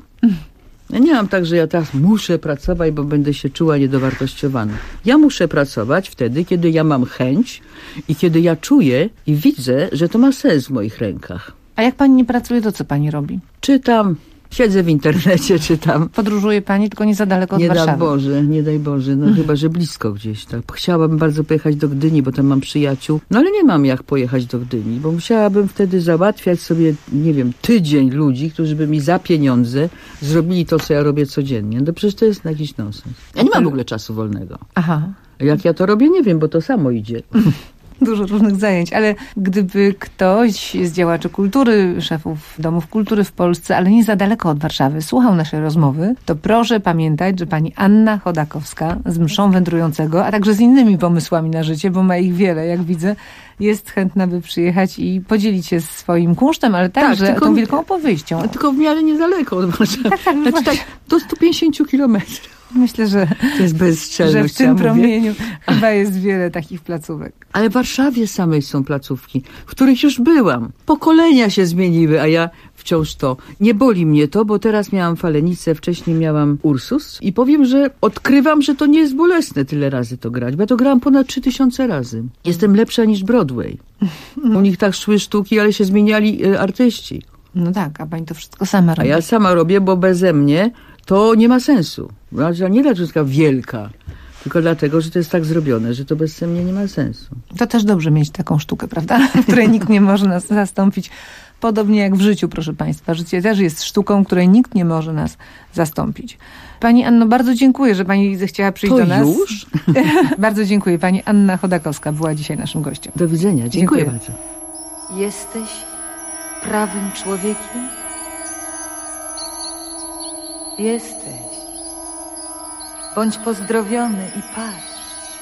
Ja nie mam tak, że ja teraz muszę pracować, bo będę się czuła niedowartościowana. Ja muszę pracować wtedy, kiedy ja mam chęć i kiedy ja czuję i widzę, że to ma sens w moich rękach. A jak pani nie pracuje, to co pani robi? Czytam. Siedzę w internecie, czytam. Podróżuje pani, tylko nie za daleko od Warszawy. Nie daj Boże. No chyba, że blisko gdzieś. Tak. Chciałabym bardzo pojechać do Gdyni, bo tam mam przyjaciół. No ale nie mam jak pojechać do Gdyni, bo musiałabym wtedy załatwiać sobie, nie wiem, tydzień ludzi, którzy by mi za pieniądze zrobili to, co ja robię codziennie. No przecież to jest jakiś nonsens. Ja nie mam w ogóle czasu wolnego. Aha. Jak ja to robię, nie wiem, bo to samo idzie. Dużo różnych zajęć, ale gdyby ktoś z działaczy kultury, szefów domów kultury w Polsce, ale nie za daleko od Warszawy, słuchał naszej rozmowy, to proszę pamiętać, że pani Anna Chodakowska z Mszą wędrującego, a także z innymi pomysłami na życie, bo ma ich wiele, jak widzę, jest chętna, by przyjechać i podzielić się swoim kunsztem, ale także tą wielką opowieścią. Tylko w miarę niedaleko od Warszawy. Tak, do 150 kilometrów. Myślę, że to jest bezczelność, że w tym promieniu chyba jest wiele takich placówek. Ale w Warszawie samej są placówki, w których już byłam. Pokolenia się zmieniły, a ja wciąż to. Nie boli mnie to, bo teraz miałam Falenicę, wcześniej miałam Ursus i powiem, że odkrywam, że to nie jest bolesne tyle razy to grać, bo ja to grałam ponad 3000 razy. Jestem lepsza niż Broadway. U nich tak szły sztuki, ale się zmieniali artyści. No tak, a pani to wszystko sama robi. A ja sama robię, bo beze mnie to nie ma sensu. Nie dlatego, że jest taka wielka, tylko dlatego, że to jest tak zrobione, że to bez mnie nie ma sensu. To też dobrze mieć taką sztukę, prawda? W której nikt nie może nas zastąpić. Podobnie jak w życiu, proszę państwa. Życie też jest sztuką, której nikt nie może nas zastąpić. Pani Anno, bardzo dziękuję, że pani zechciała przyjść do nas. Już? Bardzo dziękuję. Pani Anna Chodakowska była dzisiaj naszym gościem. Do widzenia. Dziękuję bardzo. Jesteś prawym człowiekiem? Jesteś. Bądź pozdrowiony i patrz.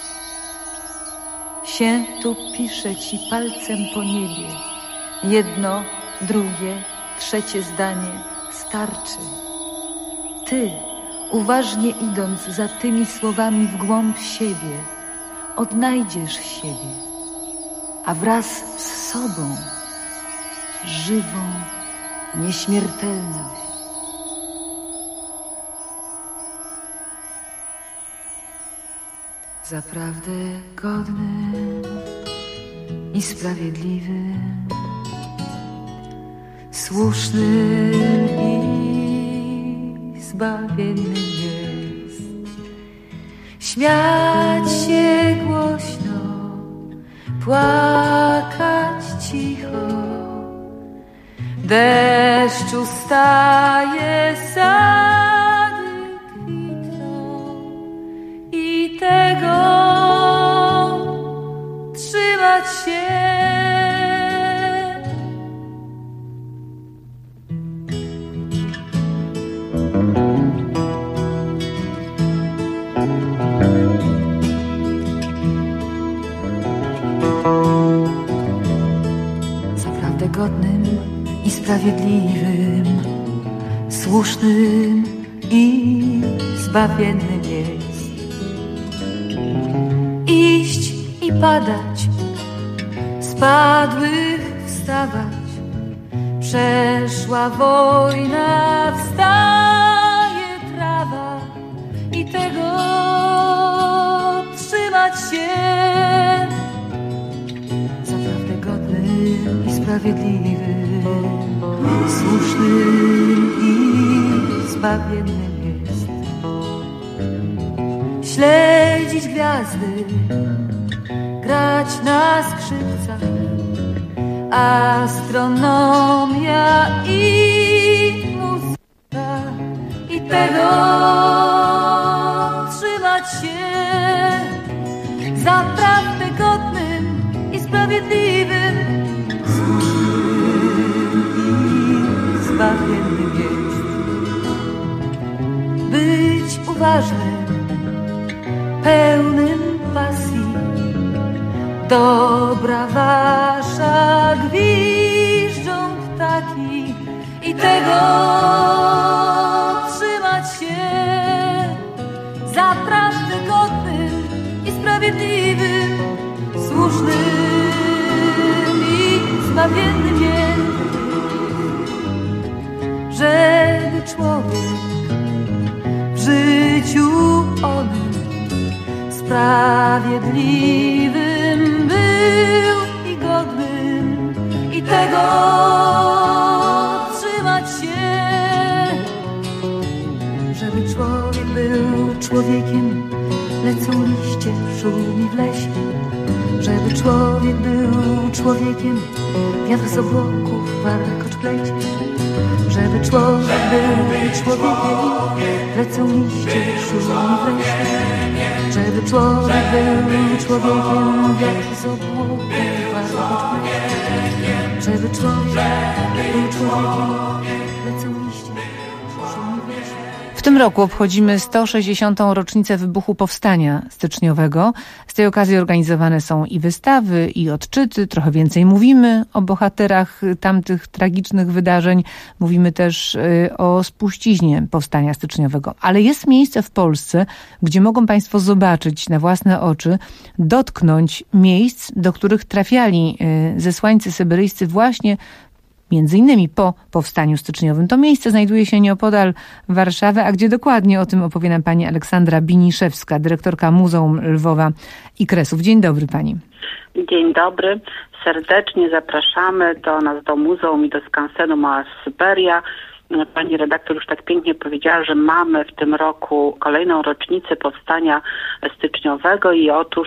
Się tu pisze ci palcem po niebie. Jedno, drugie, trzecie zdanie starczy. Ty, uważnie idąc za tymi słowami w głąb siebie, odnajdziesz siebie, a wraz z sobą żywą nieśmiertelność. Zaprawdę godny i sprawiedliwy, słuszny i zbawienny jest. Śmiać się głośno, płakać cicho, deszczu staje, sady kwitną i tego trzymać się. Zaprawdę godnym i sprawiedliwym, słusznym i zbawiennym jest. Iść i padać, spadłych wstawać. Przeszła wojna, wstaje trawa i tego trzymać się. Zaprawdę godnym i sprawiedliwym, słusznym i zbawiennym jest. Śledzić gwiazdy, grać na skrzypcach, astronomia i muzyka i tego trzymać się. Zaprawdę godnym i sprawiedliwym, słusznym i zbawiennym jest. Być uważnym, pełnym pasji, dobra wasza, gwiżdżą ptaki i tego trzymać się. Zaprawdę godnym i sprawiedliwym, słusznym i zbawiennym jest, żeby człowiek w życiu onym sprawiedliwym był i godnym i tego trzymać się. Żeby człowiek był człowiekiem, lecą liście, szumi w lesie. Żeby człowiek był człowiekiem, wiatr z obłoków warkocz plecie. Żeby człowiek był człowiekiem, lecą liście, szumi w lesie. Żeby człowiek był człowiekiem, wiatr z obłoków warkocz plecie. Żeby człowiek był człowiekiem, lecą liście, szumi w lesie. W tym roku obchodzimy 160. rocznicę wybuchu Powstania Styczniowego. Z tej okazji organizowane są i wystawy, i odczyty. Trochę więcej mówimy o bohaterach tamtych tragicznych wydarzeń. Mówimy też o spuściźnie Powstania Styczniowego. Ale jest miejsce w Polsce, gdzie mogą Państwo zobaczyć na własne oczy, dotknąć miejsc, do których trafiali zesłańcy syberyjscy właśnie między innymi po Powstaniu Styczniowym. To miejsce znajduje się nieopodal Warszawy, a gdzie dokładnie, o tym opowie nam pani Aleksandra Biniszewska, dyrektorka Muzeum Lwowa i Kresów. Dzień dobry pani. Dzień dobry. Serdecznie zapraszamy do nas, do muzeum i do skansenu Mała Syberia. pani redaktor już tak pięknie powiedziała, że mamy w tym roku kolejną rocznicę powstania styczniowego i otóż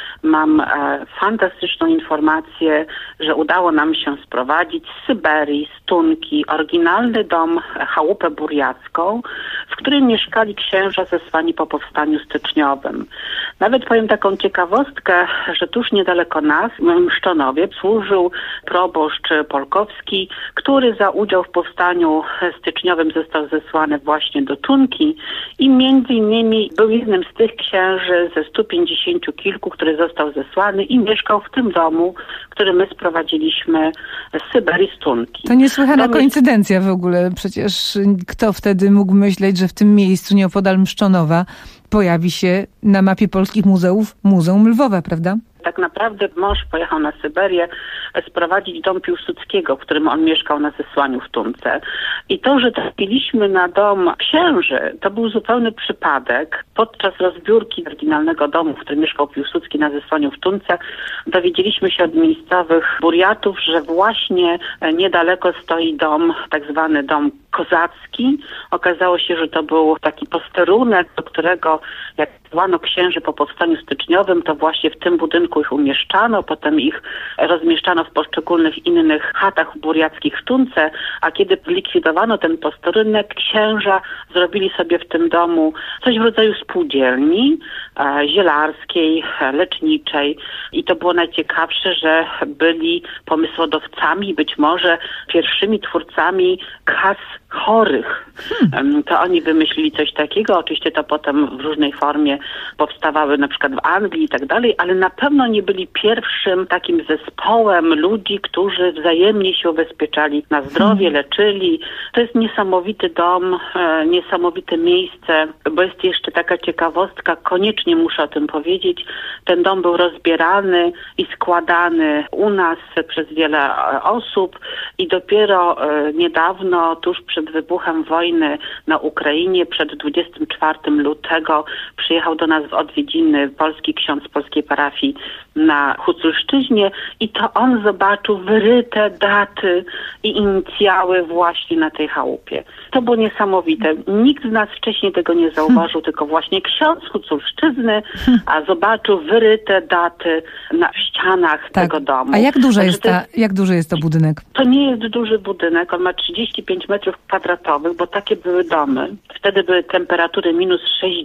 mam fantastyczną informację, że udało nam się sprowadzić z Syberii, z Tunki, oryginalny dom, chałupę burjacką, w której mieszkali księża zesłani po powstaniu styczniowym. Nawet powiem taką ciekawostkę, że tuż niedaleko nas, w Mszczonowie, służył proboszcz Polkowski, który za udział w powstaniu styczniowym został zesłany właśnie do Tunki i między innymi był jednym z tych księży ze 150 kilku, który został zesłany i mieszkał w tym domu, który my sprowadziliśmy z Syberii, z Tunki. To niesłychana koincydencja w ogóle. Przecież kto wtedy mógł myśleć, że w tym miejscu nieopodal Mszczonowa pojawi się na mapie polskich muzeów Muzeum Lwowa, prawda? Tak naprawdę mąż pojechał na Syberię sprowadzić dom Piłsudskiego, w którym on mieszkał na zesłaniu w Tunce. I to, że trafiliśmy na dom księży, to był zupełny przypadek. Podczas rozbiórki oryginalnego domu, w którym mieszkał Piłsudski na zesłaniu w Tunce, dowiedzieliśmy się od miejscowych burjatów, że właśnie niedaleko stoi dom, tak zwany dom kozacki. Okazało się, że to był taki posterunek, do którego jak zesłano księży po powstaniu styczniowym, to właśnie w tym budynku ich umieszczano, potem ich rozmieszczano w poszczególnych innych chatach burjackich w Tunce, a kiedy zlikwidowano ten posterunek, księża zrobili sobie w tym domu coś w rodzaju spółdzielni zielarskiej, leczniczej i to było najciekawsze, że byli pomysłodawcami, być może pierwszymi twórcami kas chorych. To oni wymyślili coś takiego, oczywiście to potem w różnej formie powstawały na przykład w Anglii i tak dalej, ale na pewno nie byli pierwszym takim zespołem ludzi, którzy wzajemnie się ubezpieczali na zdrowie, leczyli. To jest niesamowity dom, niesamowite miejsce, bo jest jeszcze taka ciekawostka, koniecznie muszę o tym powiedzieć. Ten dom był rozbierany i składany u nas przez wiele osób i dopiero niedawno, tuż przed wybuchem wojny na Ukrainie, przed 24 lutego przyjechał do nas w odwiedziny polski ksiądz z polskiej parafii na Huculszczyźnie i to on zobaczył wyryte daty i inicjały właśnie na tej chałupie. To było niesamowite. Nikt z nas wcześniej tego nie zauważył, tylko właśnie ksiądz z Huculszczyzny, a zobaczył wyryte daty na ścianach tego domu. A jak duży jest to budynek? To nie jest duży budynek, on ma 35 metrów kwadratowych, bo takie były domy. Wtedy były temperatury minus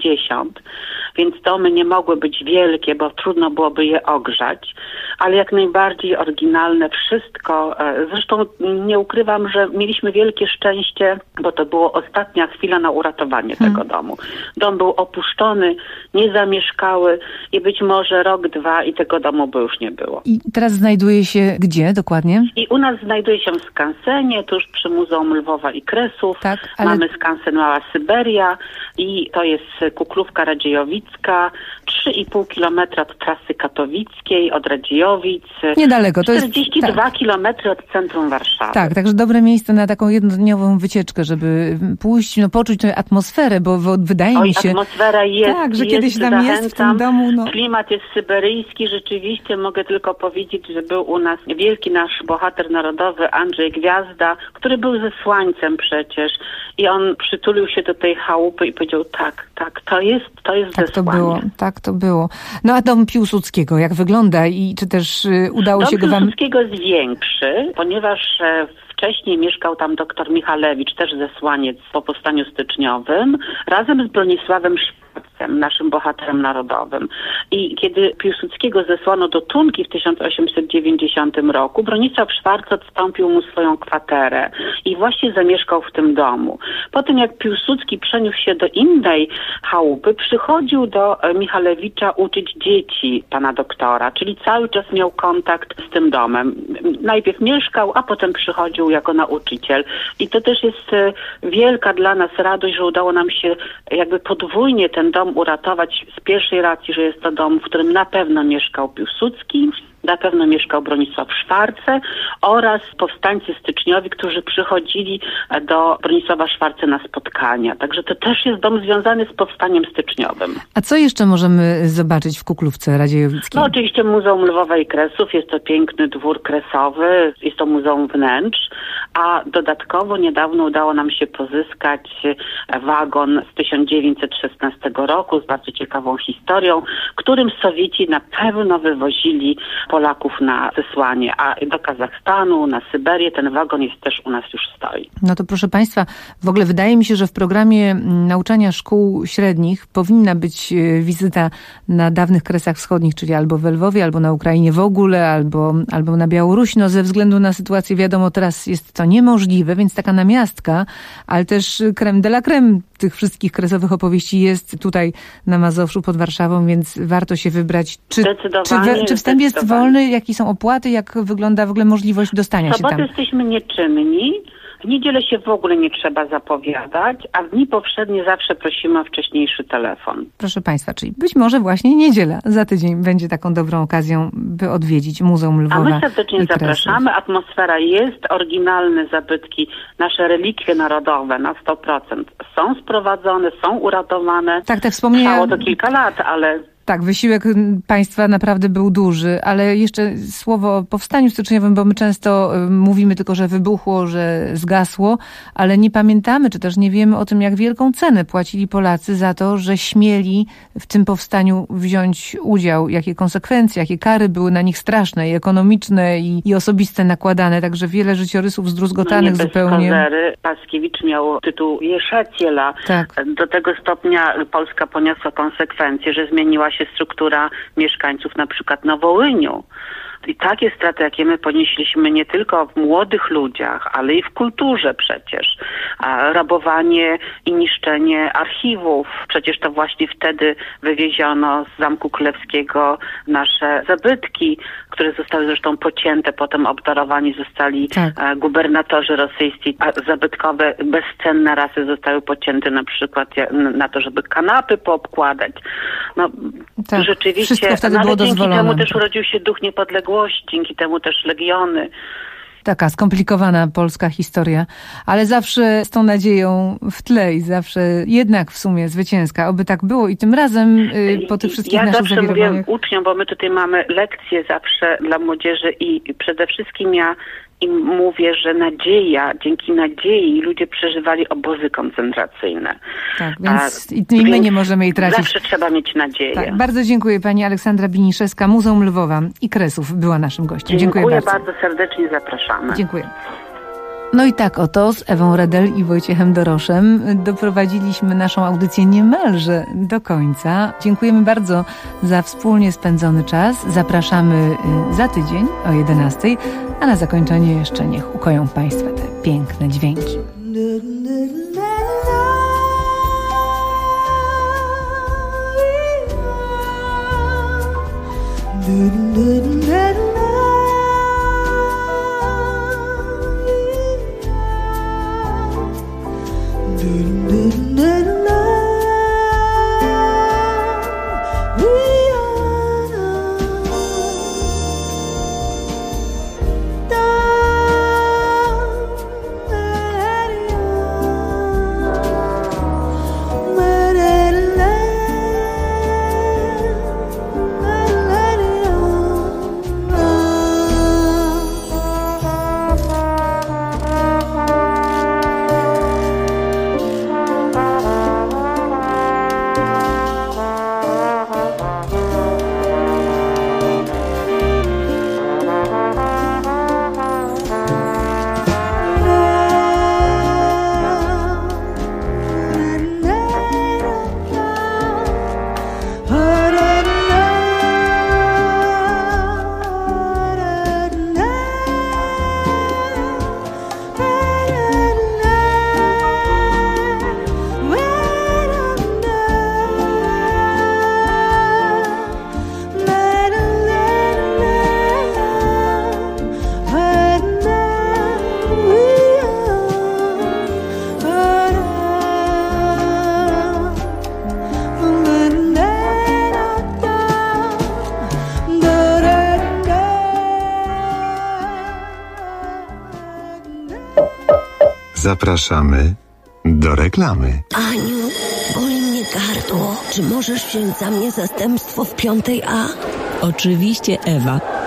60, więc domy nie mogły być wielkie, bo trudno byłoby je ogrzać, ale jak najbardziej oryginalne wszystko. Zresztą nie ukrywam, że mieliśmy wielkie szczęście, bo to było ostatnia chwila na uratowanie tego domu. Dom był opuszczony, niezamieszkały i być może rok, dwa i tego domu by już nie było. I teraz znajduje się gdzie dokładnie? I u nas znajduje się w skansenie, tuż przy Muzeum Lwowa i Kresów. Tak, ale... Mamy skansen Mała Syberia i to jest Kuklówka Radziejowicka, 3,5 kilometra od trasy katowickiej, od Radziejowic. Niedaleko. To 42 kilometry od centrum Warszawy. Tak, także dobre miejsce na taką jednodniową wycieczkę, żeby pójść, poczuć tę atmosferę, bo wydaje mi się... atmosfera jest. Tak, że kiedyś tam jest w tym domu. No. Klimat jest syberyjski, rzeczywiście mogę tylko powiedzieć, że był u nas wielki nasz bohater narodowy Andrzej Gwiazda, który był zesłańcem przecież i on przytulił się do tej chałupy i powiedział tak, to jest zesłanie. Tak to było. No a dom Piłsudskiego, jak wygląda i czy też udało się go wam... Dom Piłsudskiego jest większy, ponieważ wcześniej mieszkał tam doktor Michalewicz, też zesłaniec po powstaniu styczniowym, razem z Bronisławem Szwarcem, naszym bohaterem narodowym. I kiedy Piłsudskiego zesłano do Tunki w 1890 roku, Bronisław Szwarc odstąpił mu swoją kwaterę i właśnie zamieszkał w tym domu. Potem jak Piłsudski przeniósł się do innej chałupy, przychodził do Michalewicza uczyć dzieci pana doktora, czyli cały czas miał kontakt z tym domem. Najpierw mieszkał, a potem przychodził jako nauczyciel. I to też jest wielka dla nas radość, że udało nam się jakby podwójnie ten dom uratować z pierwszej racji, że jest to dom, w którym na pewno mieszkał Piłsudski, na pewno mieszkał Bronisław Szwarce oraz powstańcy styczniowi, którzy przychodzili do Bronisława Szwarce na spotkania. Także to też jest dom związany z powstaniem styczniowym. A co jeszcze możemy zobaczyć w Kuklówce Radziejowickiej? No oczywiście Muzeum Lwowa i Kresów. Jest to piękny dwór kresowy. Jest to muzeum wnętrz. a dodatkowo niedawno udało nam się pozyskać wagon z 1916 roku z bardzo ciekawą historią, którym Sowieci na pewno wywozili Polaków na zesłanie, a do Kazachstanu, na Syberię ten wagon jest też u nas już stoi. No to proszę Państwa, w ogóle wydaje mi się, że w programie nauczania szkół średnich powinna być wizyta na dawnych Kresach Wschodnich, czyli albo w Lwowie, albo na Ukrainie w ogóle, albo na Białorusi. No ze względu na sytuację, wiadomo, teraz jest to niemożliwe, więc taka namiastka, ale też crème de la crème tych wszystkich kresowych opowieści jest tutaj na Mazowszu pod Warszawą, więc warto się wybrać. Czy wstęp jest wolny? Jakie są opłaty? Jak wygląda w ogóle możliwość dostania się tam? Soboty jesteśmy nieczynni. W niedzielę się w ogóle nie trzeba zapowiadać, a w dni powszednie zawsze prosimy o wcześniejszy telefon. Proszę Państwa, czyli być może właśnie niedziela za tydzień będzie taką dobrą okazją, by odwiedzić Muzeum Lwowa. A my serdecznie zapraszamy. Atmosfera jest, oryginalne zabytki, nasze relikwie narodowe na 100% są sprowadzone, są uratowane. Tak, te wspomnienia... Trwało to kilka lat, ale... Tak, wysiłek państwa naprawdę był duży, ale jeszcze słowo o powstaniu styczniowym, bo my często mówimy tylko, że wybuchło, że zgasło, ale nie pamiętamy, czy też nie wiemy o tym, jak wielką cenę płacili Polacy za to, że śmieli w tym powstaniu wziąć udział, jakie konsekwencje, jakie kary były na nich straszne i ekonomiczne i osobiste nakładane, także wiele życiorysów zdruzgotanych zupełnie. Kozery. Paskiewicz miał tytuł Jeszaciela. Tak. Do tego stopnia Polska poniosła konsekwencje, że zmieniła się struktura mieszkańców na przykład na Wołyniu. I takie straty, jakie my ponieśliśmy nie tylko w młodych ludziach, ale i w kulturze przecież. A rabowanie i niszczenie archiwów. Przecież to właśnie wtedy wywieziono z Zamku Królewskiego nasze zabytki, które zostały zresztą pocięte, potem obdarowani zostali gubernatorzy rosyjscy, a zabytkowe bezcenne rasy zostały pocięte na przykład na to, żeby kanapy poobkładać. No rzeczywiście, wtedy było dzięki dozwolone. temu też urodził się duch niepodległości, dzięki temu też legiony. Taka skomplikowana polska historia, ale zawsze z tą nadzieją w tle i zawsze jednak w sumie zwycięska. Oby tak było i tym razem po tych wszystkich naszych zawirowaniach. Ja zawsze mówię uczniom, bo my tutaj mamy lekcje zawsze dla młodzieży i przede wszystkim ja im mówię, że dzięki nadziei ludzie przeżywali obozy koncentracyjne. Tak, więc i my nie możemy jej tracić. Zawsze trzeba mieć nadzieję. Tak, bardzo dziękuję. Pani Aleksandra Biniszewska, Muzeum Lwowa i Kresów była naszym gościem. Dziękuję bardzo serdecznie, zapraszamy. Dziękuję. No i tak oto z Ewą Redel i Wojciechem Doroszem doprowadziliśmy naszą audycję niemalże do końca. Dziękujemy bardzo za wspólnie spędzony czas. Zapraszamy za tydzień o 11:00, a na zakończenie jeszcze niech ukoją Państwa te piękne dźwięki. Zapraszamy do reklamy. Aniu, boli mnie gardło. Czy możesz wziąć za mnie zastępstwo w 5A? Oczywiście, Ewa.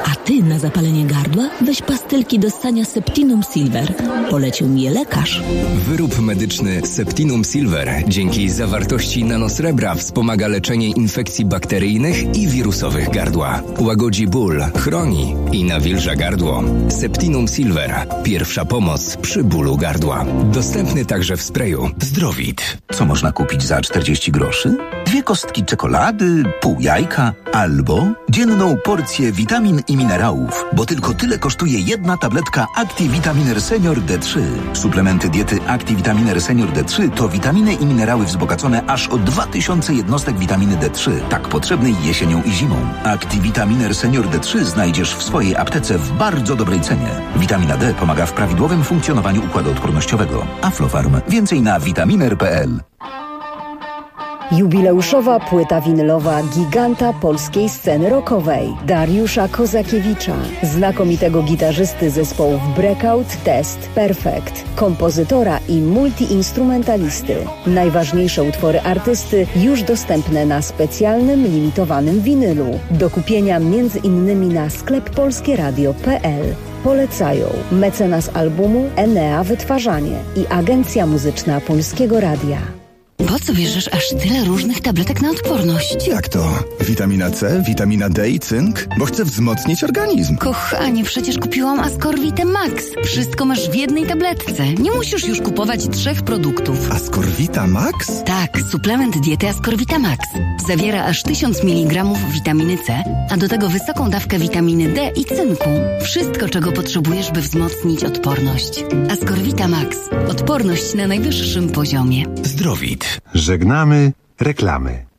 A ty na zapalenie gardła weź pastylki do ssania Septinum Silver. Polecił mi je lekarz. Wyrób medyczny Septinum Silver dzięki zawartości nanosrebra wspomaga leczenie infekcji bakteryjnych i wirusowych gardła. Łagodzi ból, chroni i nawilża gardło. Septinum Silver. Pierwsza pomoc przy bólu gardła. Dostępny także w sprayu. Zdrowit. Co można kupić za 40 groszy? 2 kostki czekolady, pół jajka albo dzienną porcję witamin i minerałów, bo tylko tyle kosztuje jedna tabletka ActiVitaminer Senior D3. Suplementy diety ActiVitaminer Senior D3 to witaminy i minerały wzbogacone aż o 2000 jednostek witaminy D3, tak potrzebnej jesienią i zimą. ActiVitaminer Senior D3 znajdziesz w swojej aptece w bardzo dobrej cenie. Witamina D pomaga w prawidłowym funkcjonowaniu układu odpornościowego. Aflofarm. Więcej na vitaminer.pl. Jubileuszowa płyta winylowa giganta polskiej sceny rockowej Dariusza Kozakiewicza, znakomitego gitarzysty zespołów Breakout, Test, Perfect, kompozytora i multiinstrumentalisty. Najważniejsze utwory artysty już dostępne na specjalnym, limitowanym winylu. Do kupienia m.in. na skleppolskieradio.pl. Polecają mecenas albumu Enea Wytwarzanie i Agencja Muzyczna Polskiego Radia. Po co bierzesz aż tyle różnych tabletek na odporność? Jak to? Witamina C, witamina D i cynk? Bo chcę wzmocnić organizm. Kochanie, przecież kupiłam Ascorvitę Max. Wszystko masz w jednej tabletce. Nie musisz już kupować 3 produktów. Ascorvita Max? Tak, suplement diety Ascorvita Max. Zawiera aż 1000 mg witaminy C, a do tego wysoką dawkę witaminy D i cynku. Wszystko, czego potrzebujesz, by wzmocnić odporność. Ascorvita Max. Odporność na najwyższym poziomie. Zdrowit. Żegnamy reklamy.